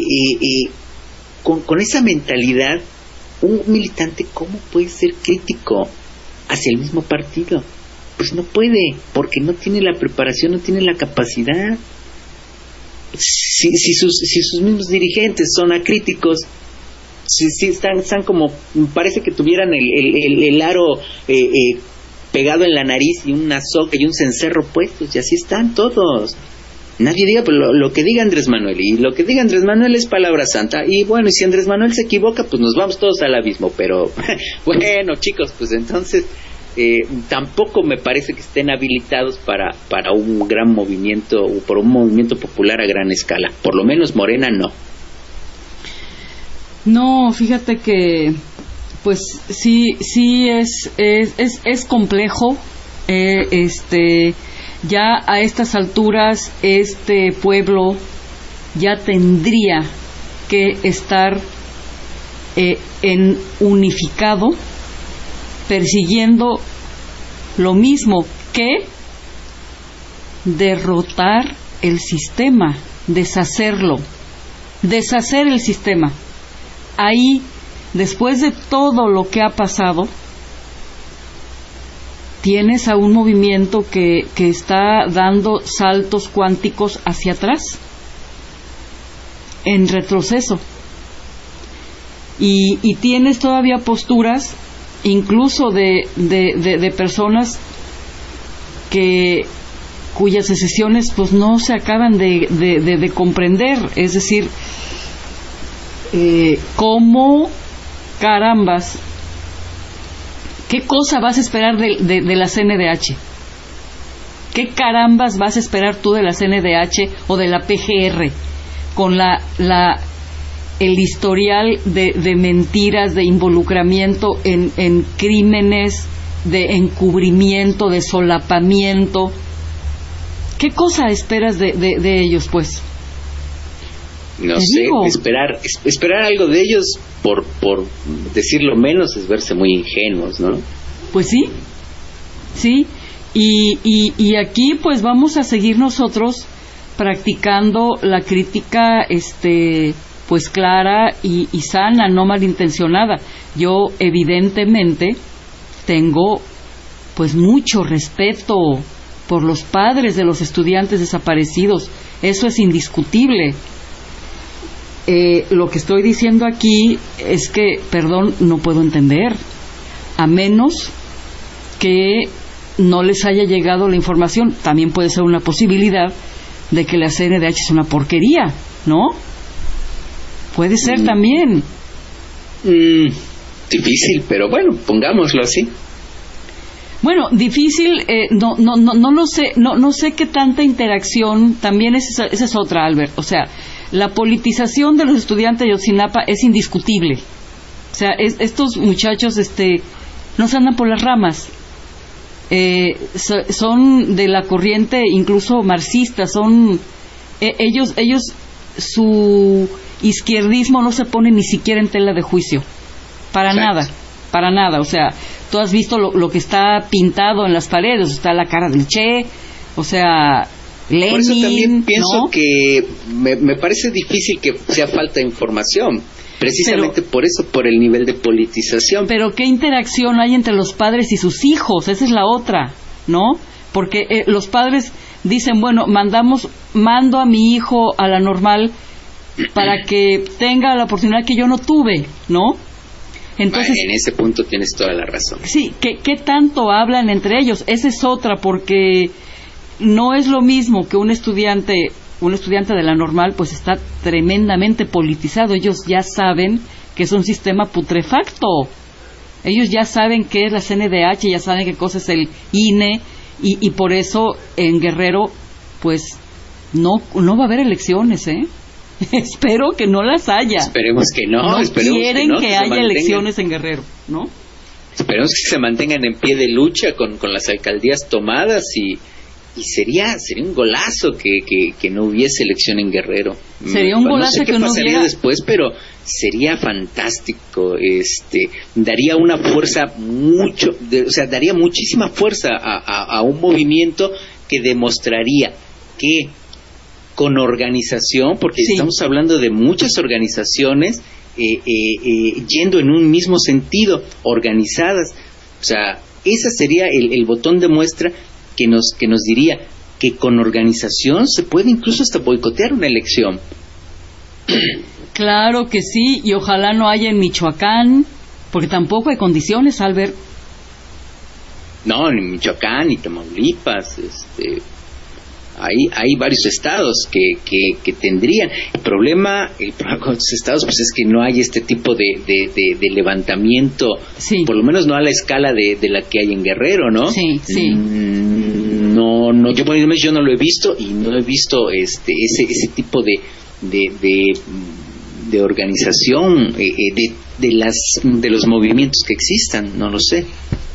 con esa mentalidad, un militante, ¿cómo puede ser crítico hacia el mismo partido? Pues no puede, porque no tiene la preparación, no tiene la capacidad. Si sus mismos dirigentes son acríticos, si están como, parece que tuvieran el aro pegado en la nariz y una soga y un cencerro puestos, y así están todos. Nadie diga lo que diga Andrés Manuel, y lo que diga Andrés Manuel es palabra santa, y bueno, y si Andrés Manuel se equivoca, pues nos vamos todos al abismo. Pero bueno, chicos, pues entonces tampoco me parece que estén habilitados para un gran movimiento, o por un movimiento popular a gran escala. Por lo menos Morena no. No, fíjate que pues sí es complejo. Ya a estas alturas este pueblo ya tendría que estar en unificado, persiguiendo lo mismo, que derrotar el sistema, deshacer el sistema. Ahí, después de todo lo que ha pasado, tienes a un movimiento que está dando saltos cuánticos hacia atrás, en retroceso, y tienes todavía posturas incluso de personas cuyas decisiones pues no se acaban de comprender. Es decir, ¿cómo carambas? ¿Qué cosa vas a esperar de la CNDH? ¿Qué carambas vas a esperar tú de la CNDH o de la PGR con la el historial de mentiras, de involucramiento en crímenes, de encubrimiento, de solapamiento. ¿Qué cosa esperas de ellos, pues? No Te sé, digo. esperar algo de ellos, por decirlo menos, es verse muy ingenuos, ¿no? Pues sí, sí. Y aquí pues vamos a seguir nosotros practicando la crítica pues clara y sana, no malintencionada. Yo evidentemente tengo pues mucho respeto por los padres de los estudiantes desaparecidos, eso es indiscutible. Lo que estoy diciendo aquí es que, perdón, no puedo entender, a menos que no les haya llegado la información. También puede ser una posibilidad de que la CNDH es una porquería, ¿no? Puede ser también. Difícil, pero bueno, pongámoslo así. Bueno, difícil, no lo sé, no sé qué tanta interacción, también esa es otra, Albert. O sea, la politización de los estudiantes de Ayotzinapa es indiscutible. O sea, estos muchachos no se andan por las ramas. Son de la corriente incluso marxista, son ellos su izquierdismo no se pone ni siquiera en tela de juicio, para nada, o sea, tú has visto lo que está pintado en las paredes, está la cara del Che, o sea, Lenin. Por eso también pienso, ¿no?, que me parece difícil que sea falta de información. Precisamente por eso, por el nivel de politización. Pero ¿qué interacción hay entre los padres y sus hijos? Esa es la otra, ¿no? Porque los padres dicen, bueno, mando a mi hijo a la normal para que tenga la oportunidad que yo no tuve, ¿no? Entonces, en ese punto tienes toda la razón. Sí, ¿qué tanto hablan entre ellos? Esa es otra, porque no es lo mismo que un estudiante de la normal, pues está tremendamente politizado. Ellos ya saben que es un sistema putrefacto. Ellos ya saben qué es la CNDH, ya saben qué cosa es el INE, y por eso en Guerrero, pues no va a haber elecciones, ¿eh? Espero que no las haya. Esperemos que no. No esperemos quieren que, no, que haya elecciones en Guerrero, ¿no? Esperemos que se mantengan en pie de lucha con las alcaldías tomadas y sería un golazo que no hubiese elección en Guerrero. Sería un golazo, no sé que qué no pasaría hubiera después, pero sería fantástico. Daría una fuerza daría muchísima fuerza a un movimiento que demostraría que con organización, porque sí, estamos hablando de muchas organizaciones yendo en un mismo sentido, organizadas. O sea, ese sería el botón de muestra que nos diría que con organización se puede incluso hasta boicotear una elección. Claro que sí, y ojalá no haya en Michoacán, porque tampoco hay condiciones, Albert. No, ni Michoacán, ni Tamaulipas, hay varios estados que tendrían. El problema con los estados, pues, es que no hay este tipo de levantamiento, sí, por lo menos no a la escala de la que hay en Guerrero, ¿no? Sí, sí. No, yo no lo he visto, y no he visto ese tipo de organización de los movimientos que existan, no lo sé.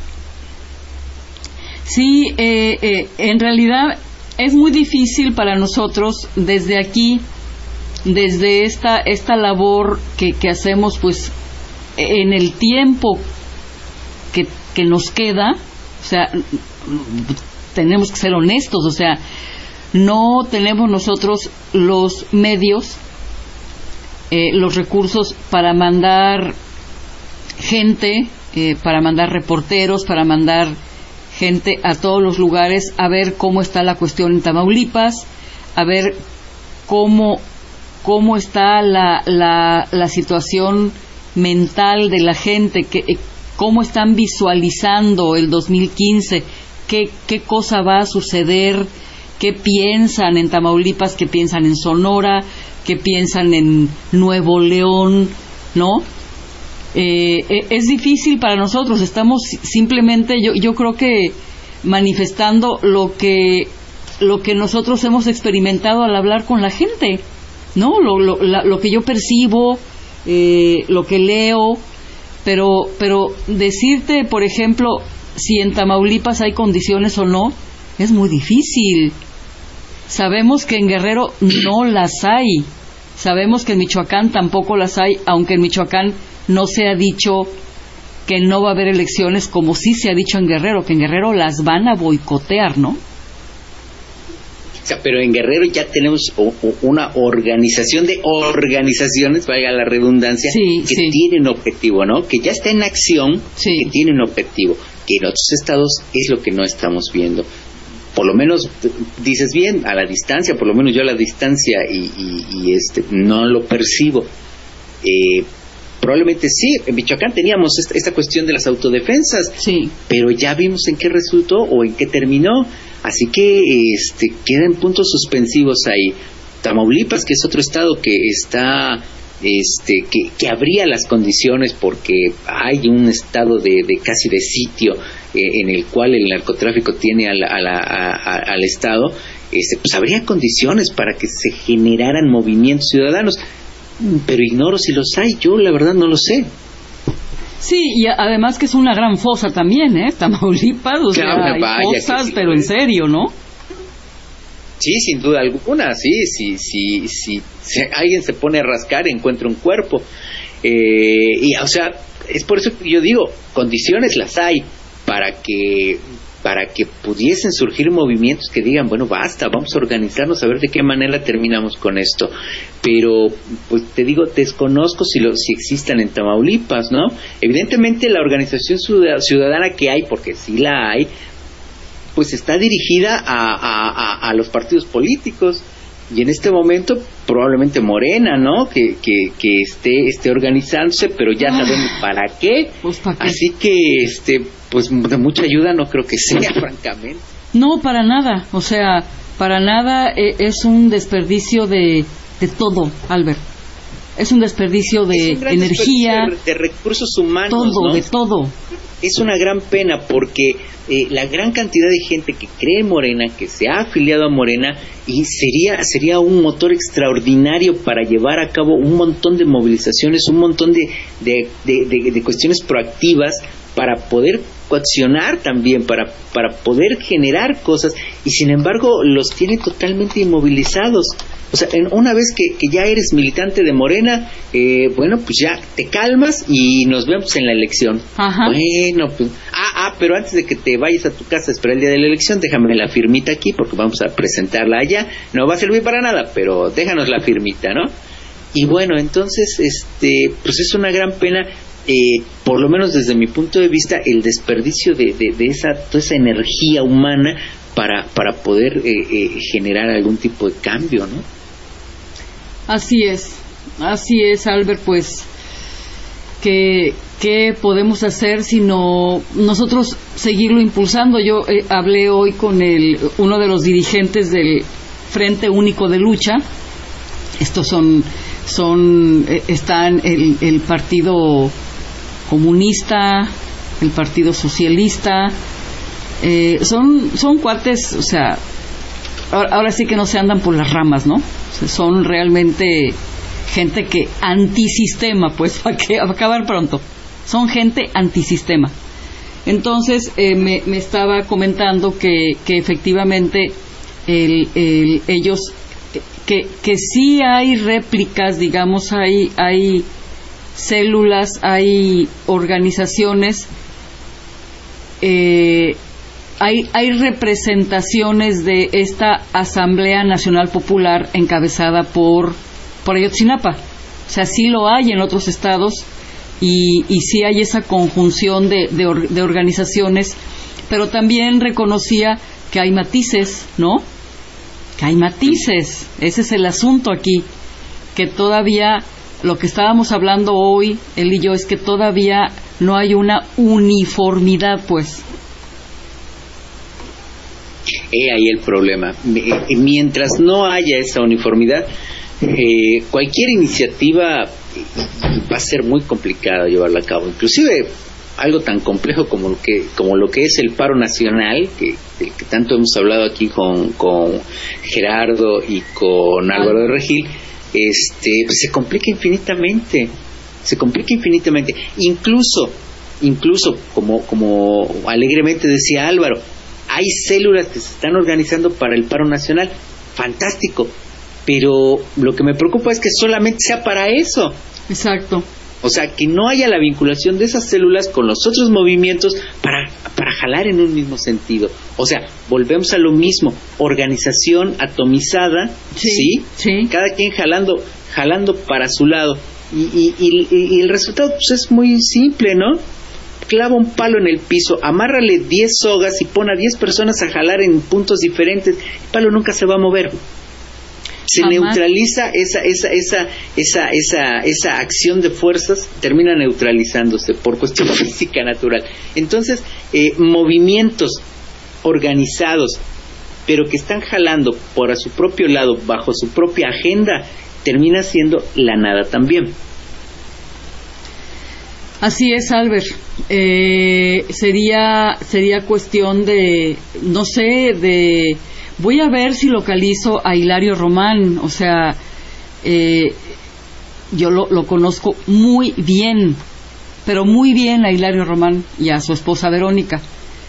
Sí, en realidad es muy difícil para nosotros desde aquí, desde esta labor que hacemos, pues en el tiempo que nos queda. O sea, tenemos que ser honestos, o sea, no tenemos nosotros los medios, los recursos para mandar gente, para mandar reporteros, para mandar gente a todos los lugares a ver cómo está la cuestión en Tamaulipas, a ver cómo está la situación mental de la gente, cómo están visualizando el 2015, qué cosa va a suceder, qué piensan en Tamaulipas, qué piensan en Sonora, qué piensan en Nuevo León, ¿no? Es difícil para nosotros, estamos simplemente, yo creo que manifestando lo que nosotros hemos experimentado al hablar con la gente, ¿no? Lo que yo percibo, lo que leo, pero decirte, por ejemplo, si en Tamaulipas hay condiciones o no, es muy difícil. Sabemos que en Guerrero no las hay, sabemos que en Michoacán tampoco las hay, aunque en Michoacán no se ha dicho que no va a haber elecciones, como sí se ha dicho en Guerrero, que en Guerrero las van a boicotear, ¿no? O sea, pero en Guerrero ya tenemos una organización de organizaciones, valga la redundancia, que tienen objetivo, ¿no? Que ya está en acción, que tienen objetivo. Que en otros estados es lo que no estamos viendo. Por lo menos, dices bien, a la distancia, por lo menos yo a la distancia y no lo percibo. Probablemente sí, en Michoacán teníamos esta cuestión de las autodefensas, pero ya vimos en qué resultó o en qué terminó. Así que quedan puntos suspensivos ahí. Tamaulipas, que es otro estado que está que habría las condiciones, porque hay un estado de casi de sitio en el cual el narcotráfico tiene al estado, pues habría condiciones para que se generaran movimientos ciudadanos, pero ignoro si los hay. Yo la verdad no lo sé. Sí, y además que es una gran fosa también, Tamaulipas, o sea, hay fosas, pero en serio, ¿no? Sí, sin duda alguna, sí, si alguien se pone a rascar, encuentra un cuerpo. O sea, es por eso que yo digo, condiciones las hay para que pudiesen surgir movimientos que digan, bueno, basta, vamos a organizarnos a ver de qué manera terminamos con esto. Pero, pues te digo, desconozco si existan en Tamaulipas, ¿no? Evidentemente la organización ciudadana que hay, porque sí la hay, pues está dirigida a los partidos políticos, y en este momento probablemente Morena, ¿no? Que esté organizándose, pero ya sabemos para qué. Pues, ¿para qué? Así que pues de mucha ayuda no creo que sea, francamente. No, para nada, o sea, para nada. Es un desperdicio de todo, Albert. Es un desperdicio de energía, desperdicio de recursos humanos, todo, ¿no? de todo. Es una gran pena porque la gran cantidad de gente que cree en Morena, que se ha afiliado a Morena, y sería un motor extraordinario para llevar a cabo un montón de movilizaciones, un montón de cuestiones proactivas para poder coaccionar también, para poder generar cosas, y sin embargo los tiene totalmente inmovilizados. O sea, una vez que ya eres militante de Morena, bueno, pues ya te calmas y nos vemos en la elección. Ajá. Bueno, pues, pero antes de que te vayas a tu casa a esperar el día de la elección, déjame la firmita aquí porque vamos a presentarla allá. No va a servir para nada, pero déjanos la firmita, ¿no? Y bueno, entonces, pues es una gran pena, por lo menos desde mi punto de vista, el desperdicio de toda esa energía humana para poder generar algún tipo de cambio, ¿no? Así es, Albert. Pues, ¿qué podemos hacer sino nosotros seguirlo impulsando? Yo hablé hoy con uno de los dirigentes del Frente Único de Lucha. Estos están el Partido Comunista, el Partido Socialista. Son cuates, o sea, ahora sí que no se andan por las ramas, ¿no? O sea, son realmente gente que antisistema, pues, para acabar pronto. Son gente antisistema. Entonces me estaba comentando que efectivamente ellos que sí hay réplicas, digamos, hay células, hay organizaciones, hay representaciones de esta Asamblea Nacional Popular encabezada por Ayotzinapa. O sea, sí lo hay en otros estados y sí hay esa conjunción de organizaciones, pero también reconocía que hay matices, ¿no? Que hay matices. Ese es el asunto aquí, que todavía lo que estábamos hablando hoy, él y yo, es que todavía no hay una uniformidad, pues. Ahí el problema. Mientras no haya esa uniformidad, cualquier iniciativa va a ser muy complicado llevarla a cabo. Inclusive algo tan complejo como lo que es el paro nacional, del que tanto hemos hablado aquí con Gerardo y con Álvaro de Regil, pues se complica infinitamente. se complica infinitamente. Incluso como alegremente decía Álvaro, hay células que se están organizando para el paro nacional, fantástico, pero lo que me preocupa es que solamente sea para eso. Exacto. O sea, que no haya la vinculación de esas células con los otros movimientos para jalar en un mismo sentido. O sea, volvemos a lo mismo, organización atomizada, ¿sí? Cada quien jalando para su lado. Y el resultado pues es muy simple, ¿no? Clava un palo en el piso, amárrale 10 sogas y pon a 10 personas a jalar en puntos diferentes, el palo nunca se va a mover. Se neutraliza esa acción de fuerzas, termina neutralizándose por cuestión física natural. Entonces, movimientos organizados, pero que están jalando por a su propio lado, bajo su propia agenda, termina siendo la nada también. Así es, Albert. Sería cuestión de, no sé, de... Voy a ver si localizo a Hilario Román. O sea, yo lo conozco muy bien, pero muy bien a Hilario Román y a su esposa Verónica.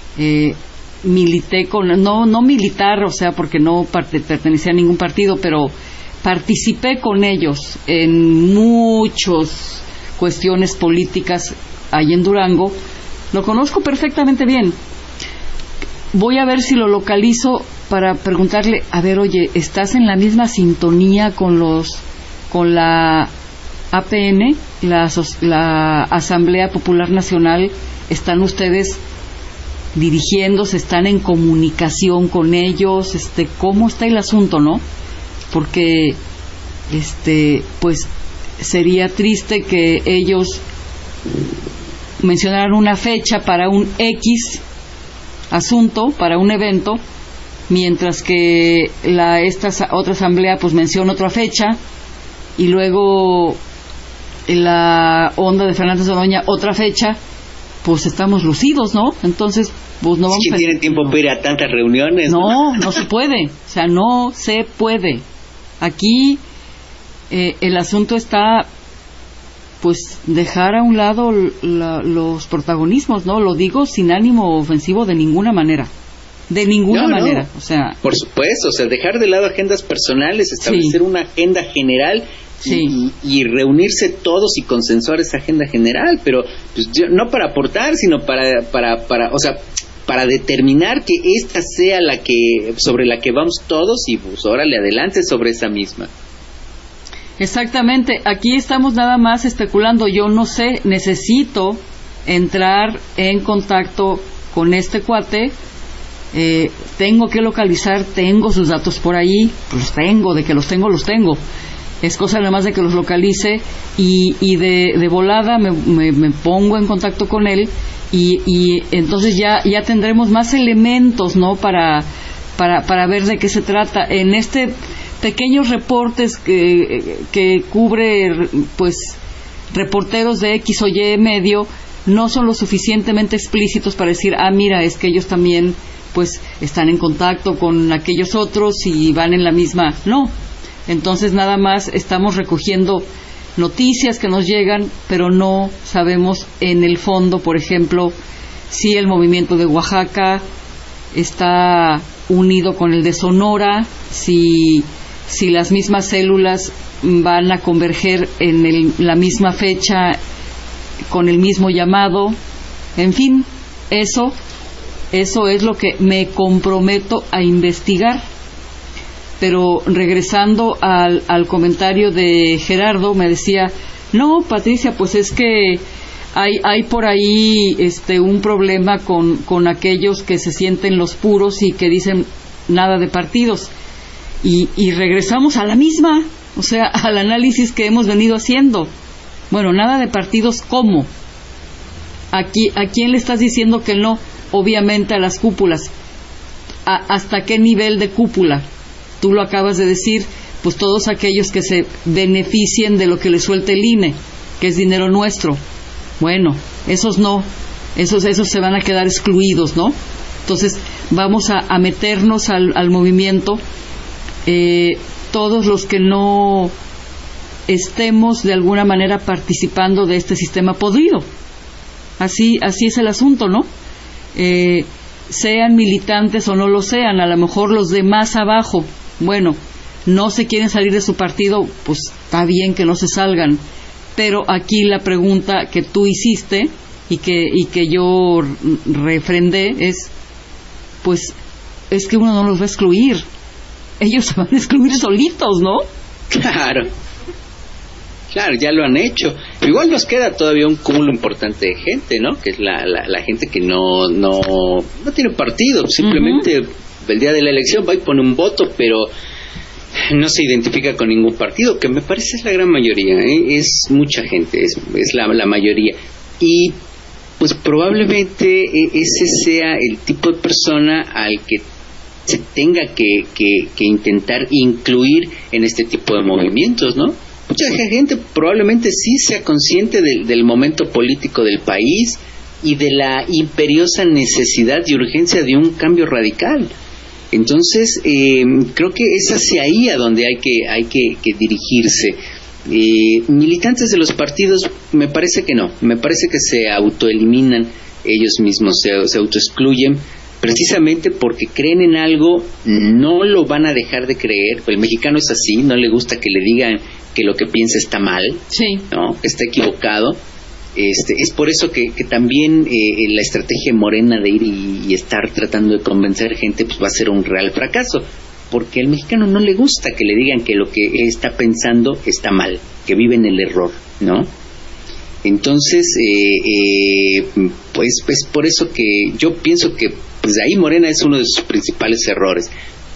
Milité con... No militar, o sea, porque no pertenecía a ningún partido, pero participé con ellos en muchas cuestiones políticas ahí en Durango. Lo conozco perfectamente bien. Voy a ver si lo localizo para preguntarle, a ver, oye, ¿estás en la misma sintonía con la APN, la Asamblea Popular Nacional? ¿Están ustedes dirigiéndose, están en comunicación con ellos? ¿Cómo está el asunto, no? Porque pues sería triste que ellos mencionaran una fecha para un X asunto, para un evento, mientras que esta otra asamblea pues menciona otra fecha, y luego la onda de Fernández de Noroña otra fecha. Pues estamos lucidos, ¿no? Entonces, pues no vamos ¿quién tiene tiempo para ir a tantas reuniones? No se puede, o sea, no se puede. Aquí el asunto está, pues, dejar a un lado los protagonismos, ¿no? Lo digo sin ánimo ofensivo de ninguna manera. De ninguna manera, o sea... Por supuesto, o sea, dejar de lado agendas personales, establecer una agenda general y reunirse todos y consensuar esa agenda general, pero pues, no para aportar, sino para determinar que esta sea sobre la que vamos todos y pues órale adelante sobre esa misma. Exactamente, aquí estamos nada más especulando. Yo no sé, necesito entrar en contacto con este cuate. Tengo que localizar, tengo sus datos por ahí, los tengo, los tengo. Es cosa nada más de que los localice y de volada me pongo en contacto con él y entonces ya tendremos más elementos, ¿no? Para ver de qué se trata. En pequeños reportes que cubre, pues, reporteros de X o Y medio, no son lo suficientemente explícitos para decir, mira, es que ellos también, pues, están en contacto con aquellos otros y van en la misma... No. Entonces nada más estamos recogiendo noticias que nos llegan, pero no sabemos en el fondo, por ejemplo, si el movimiento de Oaxaca está unido con el de Sonora, si las mismas células van a converger en la misma fecha, con el mismo llamado. En fin, eso es lo que me comprometo a investigar. Pero regresando al comentario de Gerardo, me decía, no, Patricia, pues es que hay por ahí un problema con aquellos que se sienten los puros y que dicen nada de partidos. Y regresamos a la misma, o sea, al análisis que hemos venido haciendo. Bueno, nada de partidos, ¿cómo? ¿A quién le estás diciendo que no? Obviamente a las cúpulas. ¿Hasta qué nivel de cúpula? Tú lo acabas de decir, pues todos aquellos que se beneficien de lo que le suelte el INE, que es dinero nuestro. Bueno, esos no, esos se van a quedar excluidos, ¿no? Entonces vamos a meternos al movimiento. Todos los que no estemos de alguna manera participando de este sistema podrido. Así es el asunto, ¿no? Sean militantes o no lo sean, a lo mejor los de más abajo, bueno, no se quieren salir de su partido, pues está bien que no se salgan, pero aquí la pregunta que tú hiciste y que yo refrendé es, pues, es que uno no los va a excluir, ellos se van a excluir solitos, ¿no? Claro, ya lo han hecho. Igual nos queda todavía un cúmulo importante de gente, ¿no? Que es la gente que no tiene partido, simplemente el día de la elección va y pone un voto, pero no se identifica con ningún partido, que me parece es la gran mayoría, ¿eh? Es mucha gente, es la mayoría. Y pues probablemente ese sea el tipo de persona al que se tenga que intentar incluir en este tipo de movimientos, ¿no? Mucha gente probablemente sí sea consciente del momento político del país y de la imperiosa necesidad y urgencia de un cambio radical. Entonces, creo que es hacia ahí a donde hay que dirigirse. Militantes de los partidos, me parece que no. Me parece que se autoeliminan ellos mismos, se autoexcluyen, precisamente porque creen en algo, no lo van a dejar de creer. El mexicano es así, no le gusta que le digan que lo que piensa está mal, sí, ¿no? Está equivocado. Es por eso que también la estrategia morena de ir y estar tratando de convencer gente pues va a ser un real fracaso, porque al mexicano no le gusta que le digan que lo que está pensando está mal, que vive en el error, ¿no? Entonces, pues por eso que yo pienso que pues ahí Morena es uno de sus principales errores.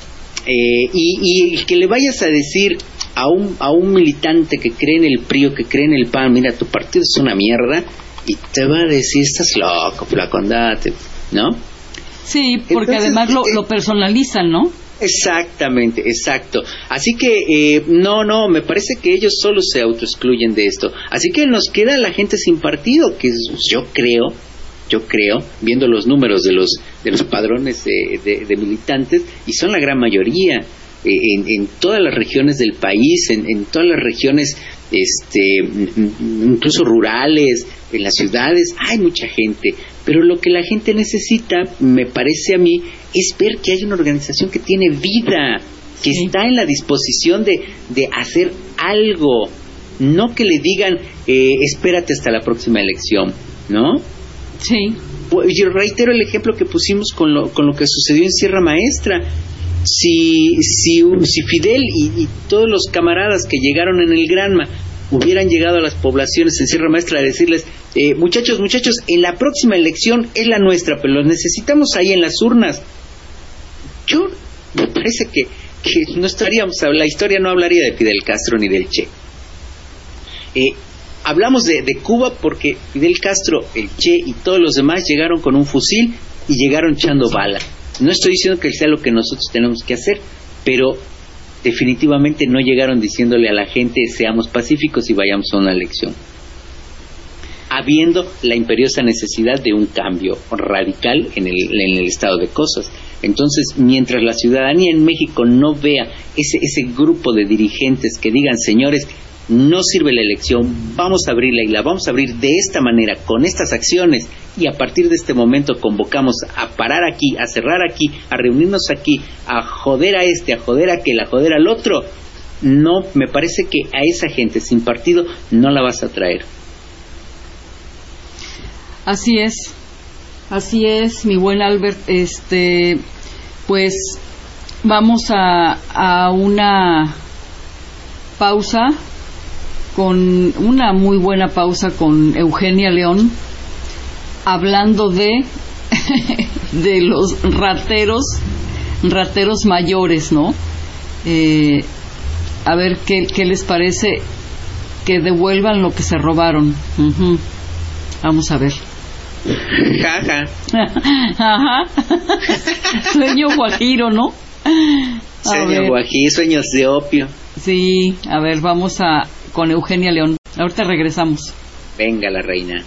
Y que le vayas a decir a un militante que cree en el PRI o que cree en el PAN, mira, tu partido es una mierda, y te va a decir, estás loco, flaco, andate, ¿no? Sí, porque entonces, además lo personalizan, ¿no? Exactamente, exacto. Así que, no, me parece que ellos solo se autoexcluyen de esto. Así que nos queda la gente sin partido, que yo creo, viendo los números de los padrones de militantes, y son la gran mayoría, en todas las regiones del país, en todas las regiones, incluso rurales, en las ciudades, hay mucha gente, pero lo que la gente necesita, me parece a mí, es ver que hay una organización que tiene vida, que sí, está en la disposición de hacer algo, no que le digan, espérate hasta la próxima elección, ¿no? Sí. Yo reitero el ejemplo que pusimos con lo que sucedió en Sierra Maestra. Si Fidel y todos los camaradas que llegaron en el Granma hubieran llegado a las poblaciones en Sierra Maestra a decirles, muchachos, en la próxima elección es la nuestra, pero los necesitamos ahí en las urnas, yo me parece que no estaríamos, la historia no hablaría de Fidel Castro ni del Che. Hablamos de Cuba porque Fidel Castro, el Che y todos los demás llegaron con un fusil y llegaron echando bala. No estoy diciendo que sea lo que nosotros tenemos que hacer, pero definitivamente no llegaron diciéndole a la gente seamos pacíficos y vayamos a una elección, habiendo la imperiosa necesidad de un cambio radical en el estado de cosas. Entonces, mientras la ciudadanía en México no vea ese grupo de dirigentes que digan, señores, no sirve la elección, vamos a abrirla y la vamos a abrir de esta manera, con estas acciones, y a partir de este momento convocamos a parar aquí, a cerrar aquí, a reunirnos aquí, a joder a a joder a aquel, a joder al otro, no, me parece que a esa gente sin partido no la vas a traer. Así es, mi buen Albert. Pues vamos a una pausa, con una muy buena pausa con Eugenia León, hablando de los rateros mayores, ¿no? A ver qué les parece que devuelvan lo que se robaron. Uh-huh. Vamos a ver. Jaja. Ajá. Sueño guajiro, ¿no? Sueño guajiro, sueños de opio. Sí, a ver, vamos con Eugenia León. Ahorita regresamos. Venga la reina.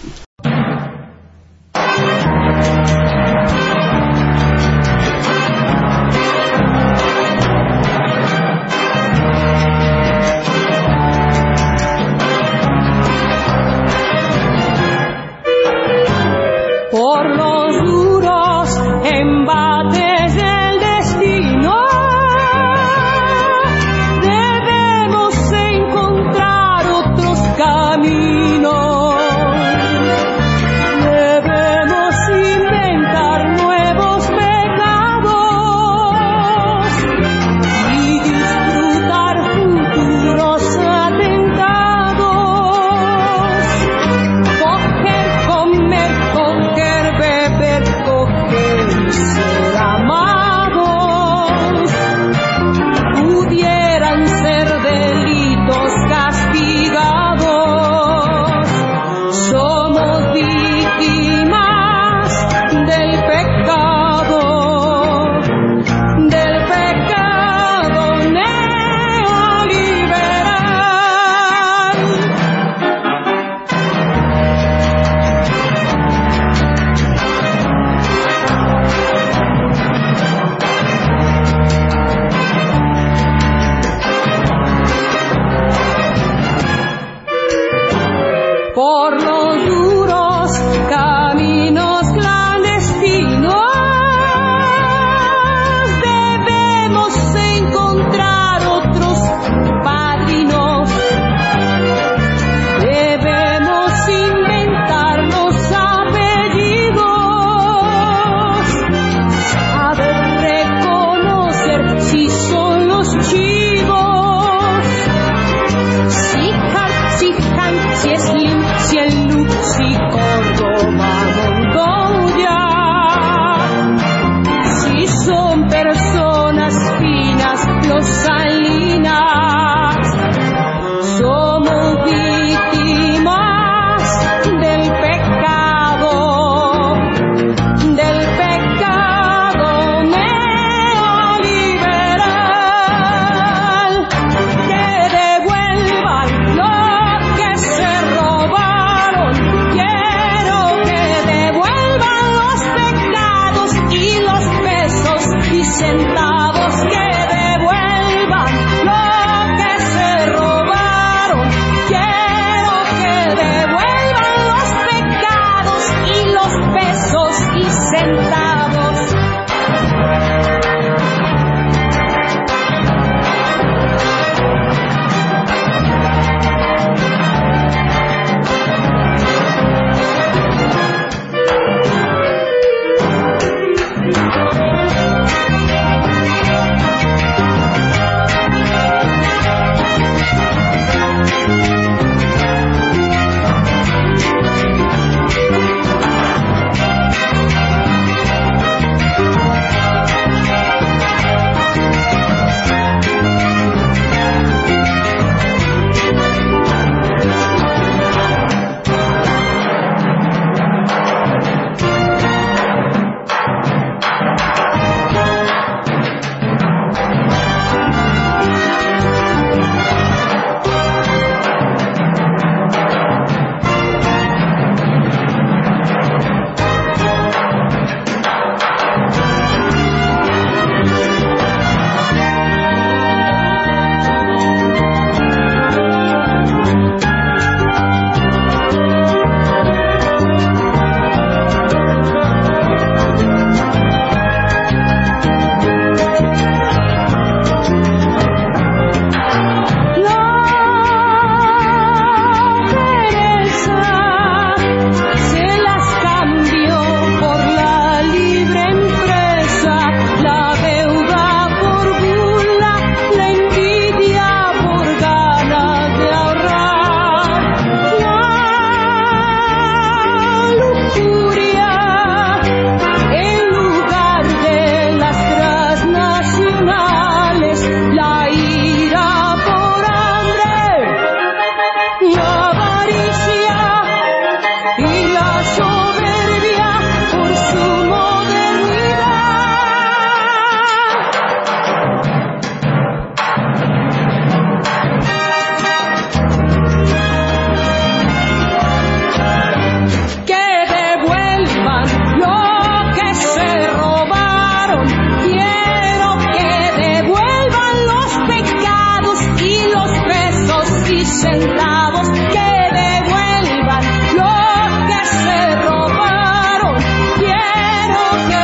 centavos, que devuelvan lo que se robaron. Quiero que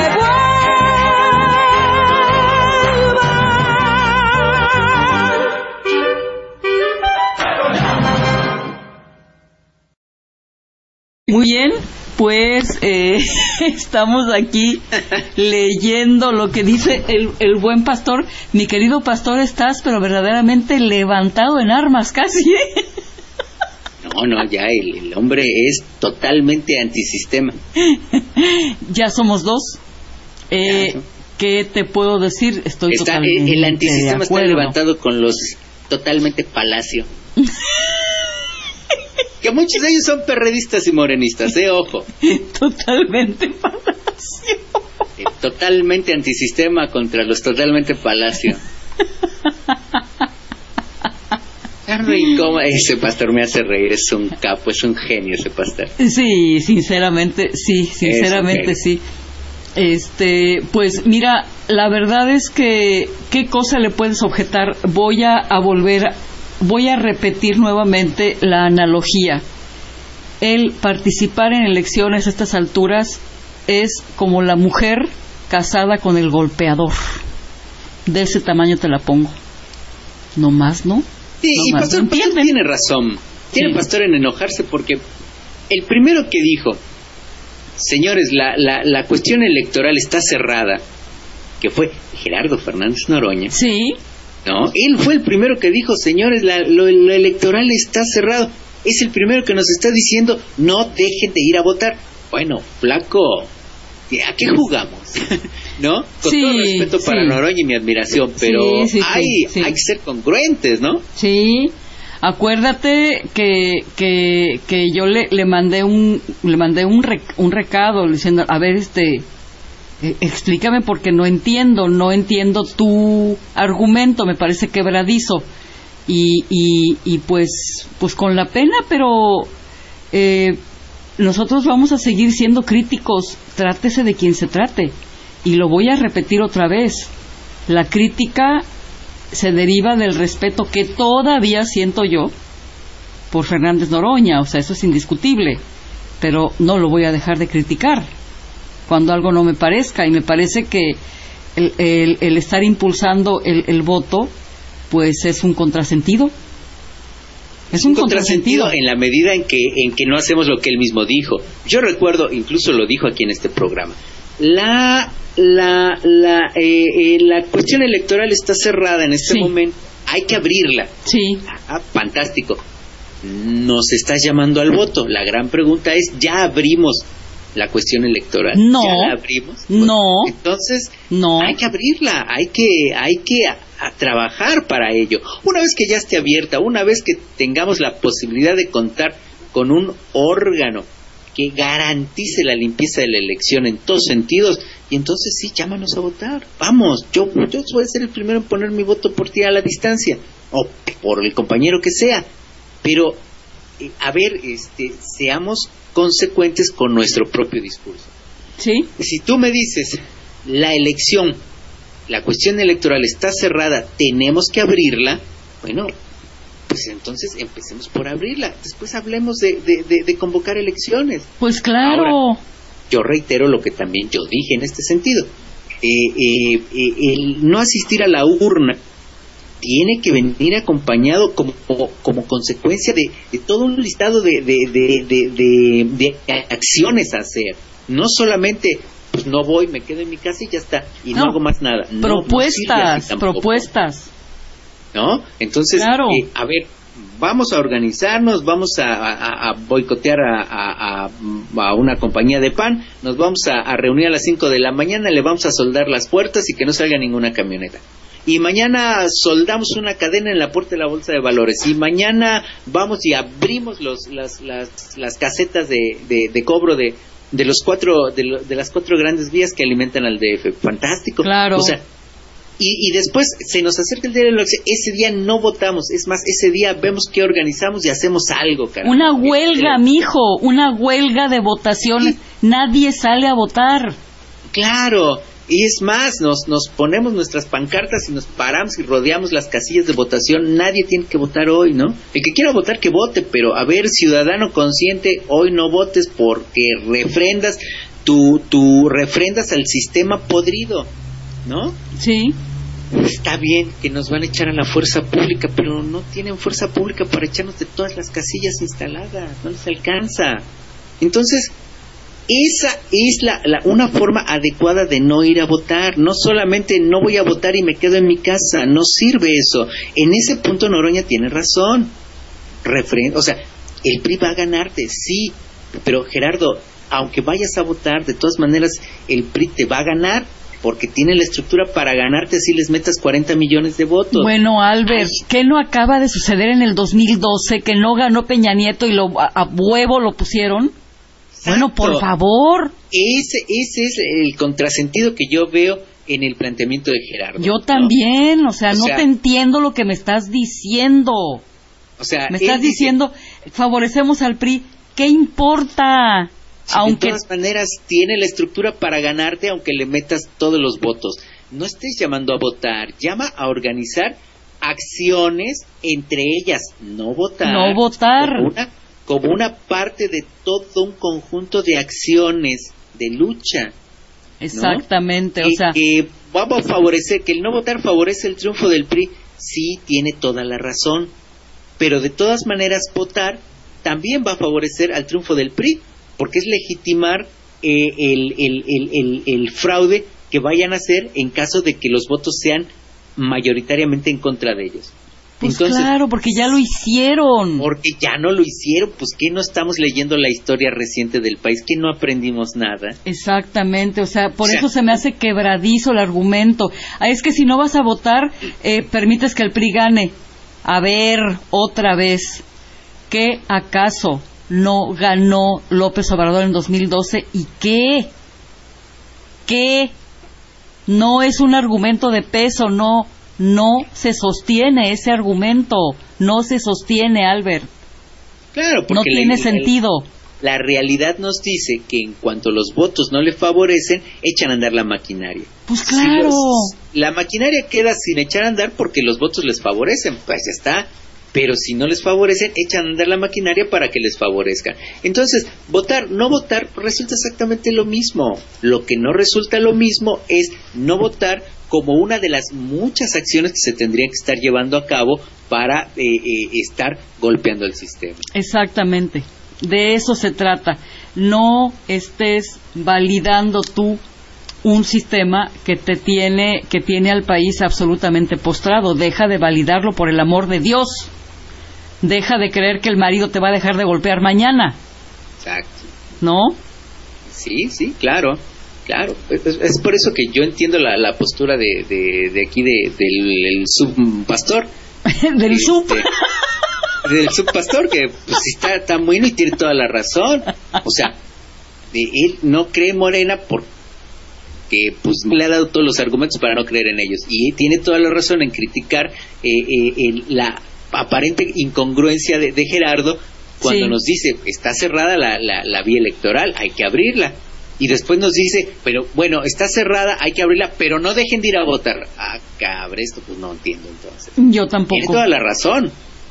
Muy bien, pues estamos aquí leyendo lo que dice el buen pastor. Mi querido pastor, estás pero verdaderamente levantado en armas casi, ¿eh? No, ya el hombre es totalmente antisistema. Ya somos dos. ¿Qué te puedo decir? Estoy totalmente el antisistema de está acuerdo. levantado con los totalmente palacio. Que muchos de ellos son perredistas y morenistas, ojo. Totalmente palacio. Totalmente antisistema contra los totalmente palacio. Ese pastor me hace reír, es un capo, es un genio ese pastor. Sí, sinceramente sí. Pues mira, la verdad es que ¿qué cosa le puedes objetar? Voy a repetir nuevamente la analogía. El participar en elecciones a estas alturas es como la mujer casada con el golpeador. De ese tamaño te la pongo. No más, ¿no? Sí, no y más, pastor tiene razón. Tiene Sí. pastor en enojarse porque el primero que dijo, señores, la cuestión electoral está cerrada, que fue Gerardo Fernández Noroña. Sí. No, él fue el primero que dijo, señores, lo electoral está cerrado. Es el primero que nos está diciendo, no dejen de ir a votar. Bueno, flaco, ¿a qué jugamos? ¿No? Con Sí, todo respeto para sí. Noroña y mi admiración, pero Sí. hay que ser congruentes, ¿no? Sí. Acuérdate que yo le mandé un recado diciendo, a ver, explícame porque no entiendo tu argumento, me parece quebradizo. Y pues con la pena, pero nosotros vamos a seguir siendo críticos, trátese de quien se trate. Y lo voy a repetir otra vez. La crítica se deriva del respeto que todavía siento yo por Fernández Noroña, o sea, eso es indiscutible, pero no lo voy a dejar de criticar cuando algo no me parezca, y me parece que el estar impulsando el voto pues es un contrasentido. Es un contrasentido en la medida en que no hacemos lo que él mismo dijo. Yo recuerdo, incluso lo dijo aquí en este programa, la cuestión electoral está cerrada en este momento, hay que abrirla. Sí. Fantástico. Nos estás llamando al voto. La gran pregunta es, ¿ya abrimos la cuestión electoral? No. ¿Ya la abrimos? No. Entonces, no. Hay que abrirla, hay que a trabajar para ello. Una vez que ya esté abierta, una vez que tengamos la posibilidad de contar con un órgano que garantice la limpieza de la elección en todos sentidos, y entonces sí, llámanos a votar. Vamos, yo voy a ser el primero en poner mi voto por ti a la distancia, o por el compañero que sea, pero a ver, seamos consecuentes con nuestro propio discurso. Sí. Si tú me dices, la elección, la cuestión electoral está cerrada, tenemos que abrirla, bueno, pues entonces empecemos por abrirla, después hablemos de convocar elecciones. Pues claro. Ahora, yo reitero lo que también yo dije en este sentido, el no asistir a la urna tiene que venir acompañado como consecuencia de todo un listado de acciones a hacer, no solamente pues no voy, me quedo en mi casa y ya está, y no hago más nada. Propuestas. ¿No? Entonces, claro. A ver, vamos a organizarnos, vamos a boicotear a una compañía de pan, nos vamos a reunir a las 5 de la mañana, le vamos a soldar las puertas y que no salga ninguna camioneta. Y mañana soldamos una cadena en la puerta de la bolsa de valores. Y mañana vamos y abrimos las casetas de cobro de las cuatro grandes vías que alimentan al DF. Fantástico. Claro. O sea, y después se nos acerca el día de la elección. Ese día no votamos. Es más, ese día vemos qué organizamos y hacemos algo, carajo. Una huelga, mijo. Una huelga de votaciones. Sí. Nadie sale a votar. Claro. Y es más, nos ponemos nuestras pancartas y nos paramos y rodeamos las casillas de votación. Nadie tiene que votar hoy, ¿no? El que quiera votar, que vote, pero a ver, ciudadano consciente, hoy no votes porque refrendas refrendas al sistema podrido, ¿no? Sí. Está bien que nos van a echar a la fuerza pública, pero no tienen fuerza pública para echarnos de todas las casillas instaladas, no les alcanza. Entonces, esa es una forma adecuada de no ir a votar. No solamente no voy a votar y me quedo en mi casa, no sirve eso. En ese punto Noroña tiene razón. O sea, el PRI va a ganarte, sí, pero Gerardo, aunque vayas a votar, de todas maneras el PRI te va a ganar, porque tiene la estructura para ganarte si les metas 40 millones de votos. Bueno, Albert, ¿qué no acaba de suceder en el 2012? Que no ganó Peña Nieto y a huevo lo pusieron. Exacto. Bueno, por favor. Ese es el contrasentido que yo veo en el planteamiento de Gerardo. Yo también, ¿no? o sea, no te entiendo lo que me estás diciendo. O sea, me estás diciendo, favorecemos al PRI, ¿qué importa? Si de todas maneras tiene la estructura para ganarte, aunque le metas todos los votos. No estés llamando a votar, llama a organizar acciones, entre ellas no votar. No votar. Como una parte de todo un conjunto de acciones de lucha. Exactamente, ¿no? O sea, que vamos a favorecer, que el no votar favorece el triunfo del PRI. Sí, tiene toda la razón, pero de todas maneras votar también va a favorecer al triunfo del PRI, porque es legitimar el fraude que vayan a hacer en caso de que los votos sean mayoritariamente en contra de ellos. Pues entonces, claro, porque ya lo hicieron. Porque ya no lo hicieron, pues que no estamos leyendo la historia reciente del país, que no aprendimos nada. Exactamente, o sea, por eso se me hace quebradizo el argumento. Es que si no vas a votar, permites que el PRI gane. A ver, otra vez, ¿qué acaso no ganó López Obrador en 2012? ¿Y qué? ¿Qué? No es un argumento de peso, no se sostiene ese argumento, no se sostiene, Albert. Claro, porque no tiene sentido. La realidad nos dice que en cuanto los votos no le favorecen, echan a andar la maquinaria. Pues claro. La maquinaria queda sin echar a andar porque los votos les favorecen, pues ya está. Pero si no les favorecen, echan a andar la maquinaria para que les favorezcan. Entonces, votar, no votar, resulta exactamente lo mismo. Lo que no resulta lo mismo es no votar como una de las muchas acciones que se tendrían que estar llevando a cabo para estar golpeando el sistema. Exactamente, de eso se trata. No estés validando tú un sistema que tiene al país absolutamente postrado. Deja de validarlo, por el amor de Dios. Deja de creer que el marido te va a dejar de golpear mañana. Exacto. ¿No? Sí, claro. Claro, es por eso que yo entiendo la postura de aquí del subpastor. Del del subpastor, que pues está muy bueno y tiene toda la razón. O sea, él no cree en Morena porque pues le ha dado todos los argumentos para no creer en ellos. Y tiene toda la razón en criticar la aparente incongruencia de Gerardo cuando nos dice, está cerrada la vía electoral, hay que abrirla. Y después nos dice, pero bueno, está cerrada, hay que abrirla, pero no dejen de ir a votar. Ah, cabrón, esto pues no entiendo entonces. Yo tampoco. Tiene toda la razón.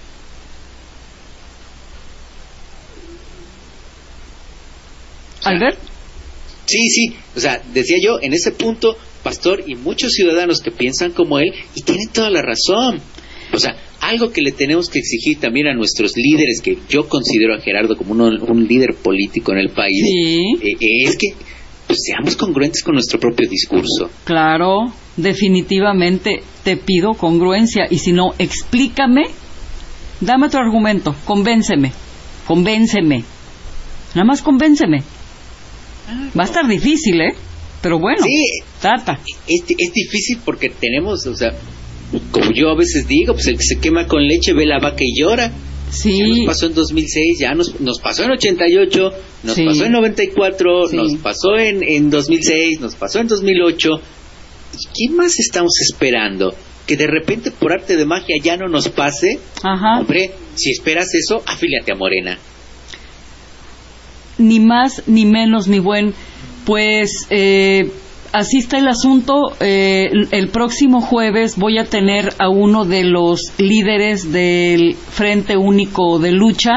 ¿Albert? Sí, o sea, decía yo, en ese punto, Pastor y muchos ciudadanos que piensan como él, y tienen toda la razón. O sea, algo que le tenemos que exigir también a nuestros líderes, que yo considero a Gerardo como un líder político en el país, es que pues, seamos congruentes con nuestro propio discurso. Claro, definitivamente te pido congruencia, y si no, explícame, dame otro argumento, convénceme, nada más convénceme. Va a estar difícil, pero bueno, trata. Es difícil porque tenemos, o sea, como yo a veces digo, pues el que se quema con leche ve la vaca y llora. Sí. Ya nos pasó en 2006, ya nos pasó en 88, nos pasó en 94, nos pasó en 2006, nos pasó en 2008. ¿Y qué más estamos esperando? ¿Que de repente por arte de magia ya no nos pase? Ajá. Hombre, si esperas eso, afíliate a Morena. Ni más ni menos, mi buen. Pues así está el asunto. El próximo jueves voy a tener a uno de los líderes del Frente Único de Lucha.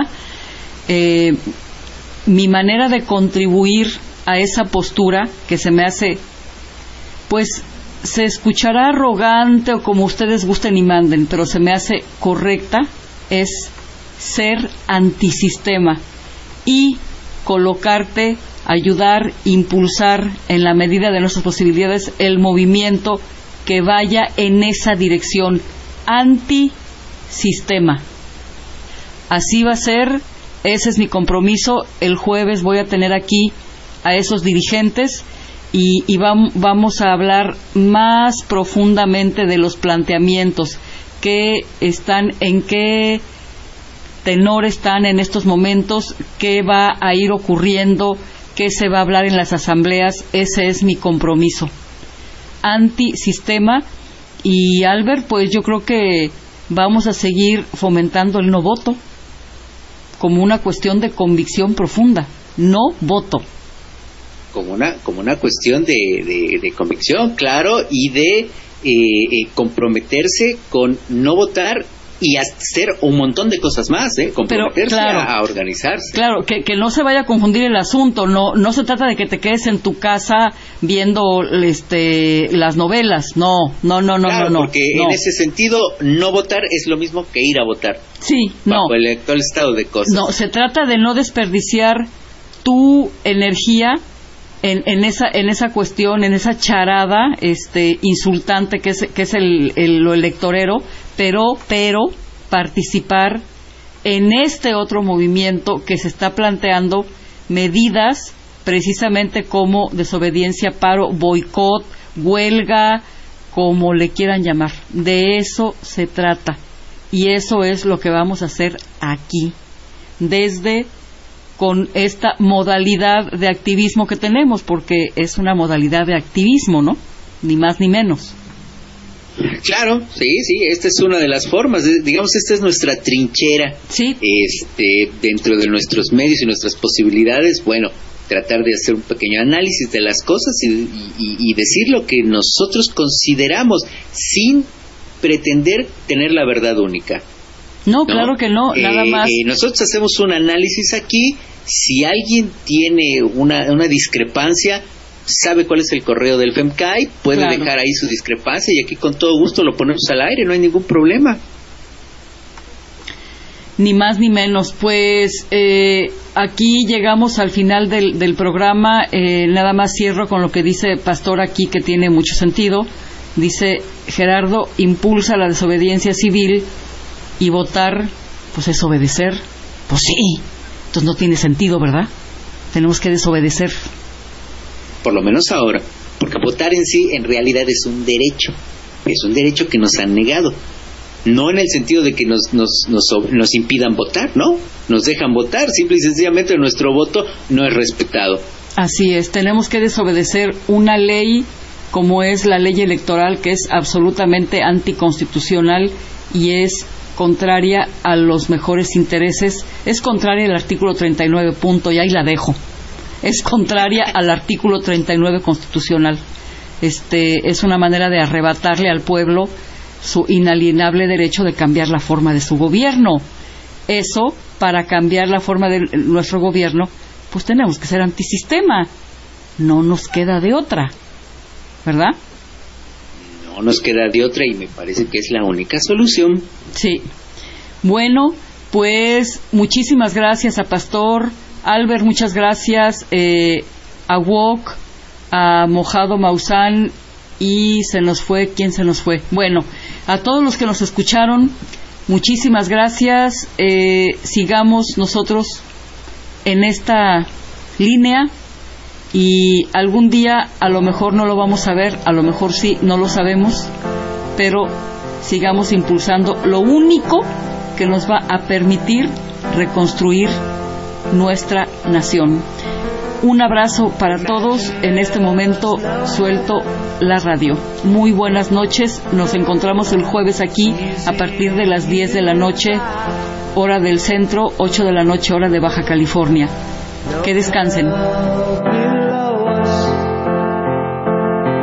Mi manera de contribuir a esa postura, que se me hace, pues se escuchará arrogante o como ustedes gusten y manden, pero se me hace correcta, es ser antisistema y colocarte, ayudar, impulsar en la medida de nuestras posibilidades el movimiento que vaya en esa dirección, antisistema. Así va a ser, ese es mi compromiso. El jueves voy a tener aquí a esos dirigentes y vamos a hablar más profundamente de los planteamientos que están, en qué tenor están en estos momentos, qué va a ir ocurriendo, qué se va a hablar en las asambleas. Ese es mi compromiso, antisistema. Y Albert, pues yo creo que vamos a seguir fomentando el no voto como una cuestión de convicción profunda. No voto. Como una cuestión de convicción, claro, y de comprometerse con no votar y hacer un montón de cosas más, comprometerse a organizarse. Claro, que no se vaya a confundir el asunto. No se trata de que te quedes en tu casa viendo las novelas. No. Porque en ese sentido no votar es lo mismo que ir a votar. Sí, bajo el actual estado de cosas. No, se trata de no desperdiciar tu energía en esa cuestión, en esa charada insultante que es lo electorero, pero participar en este otro movimiento que se está planteando medidas precisamente como desobediencia, paro, boicot, huelga, como le quieran llamar. De eso se trata, y eso es lo que vamos a hacer aquí, con esta modalidad de activismo que tenemos, porque es una modalidad de activismo, ¿no? Ni más ni menos. Claro, sí, esta es una de las formas, digamos, esta es nuestra trinchera. Sí. Dentro de nuestros medios y nuestras posibilidades, bueno, tratar de hacer un pequeño análisis de las cosas y decir lo que nosotros consideramos, sin pretender tener la verdad única. No, claro que no, nada más. Nosotros hacemos un análisis aquí. Si alguien tiene una discrepancia, sabe cuál es el correo del FEMCAI, puede dejar ahí su discrepancia y aquí con todo gusto lo ponemos al aire, no hay ningún problema. Ni más ni menos. Pues aquí llegamos al final del programa. Nada más cierro con lo que dice Pastor aquí, que tiene mucho sentido. Dice Gerardo: impulsa la desobediencia civil, y votar, pues es obedecer. Pues sí, entonces no tiene sentido, ¿verdad? Tenemos que desobedecer. Por lo menos ahora, porque votar en sí en realidad es un derecho que nos han negado. No en el sentido de que nos impidan votar, ¿no? Nos dejan votar, simple y sencillamente nuestro voto no es respetado. Así es, tenemos que desobedecer una ley como es la ley electoral, que es absolutamente anticonstitucional y es contraria a los mejores intereses, es contraria al artículo 39, punto, y ahí la dejo. Es contraria al artículo 39 constitucional. Es una manera de arrebatarle al pueblo su inalienable derecho de cambiar la forma de su gobierno. Eso, para cambiar la forma de nuestro gobierno, pues tenemos que ser antisistema. No nos queda de otra, ¿verdad? No nos queda de otra y me parece que es la única solución. Sí. Bueno, pues muchísimas gracias a Pastor Albert, muchas gracias a Wok, a Mojado Maussan, y se nos fue, ¿quién se nos fue? Bueno, a todos los que nos escucharon, muchísimas gracias. Sigamos nosotros en esta línea y algún día a lo mejor no lo vamos a ver, a lo mejor sí, no lo sabemos, pero sigamos impulsando lo único que nos va a permitir reconstruir nuestra nación. Un abrazo para todos. En este momento suelto la radio. Muy buenas noches. Nos encontramos el jueves aquí a partir de las 10 de la noche, hora del centro, 8 de la noche, hora de Baja California. Que descansen.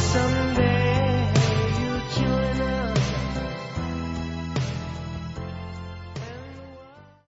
someday.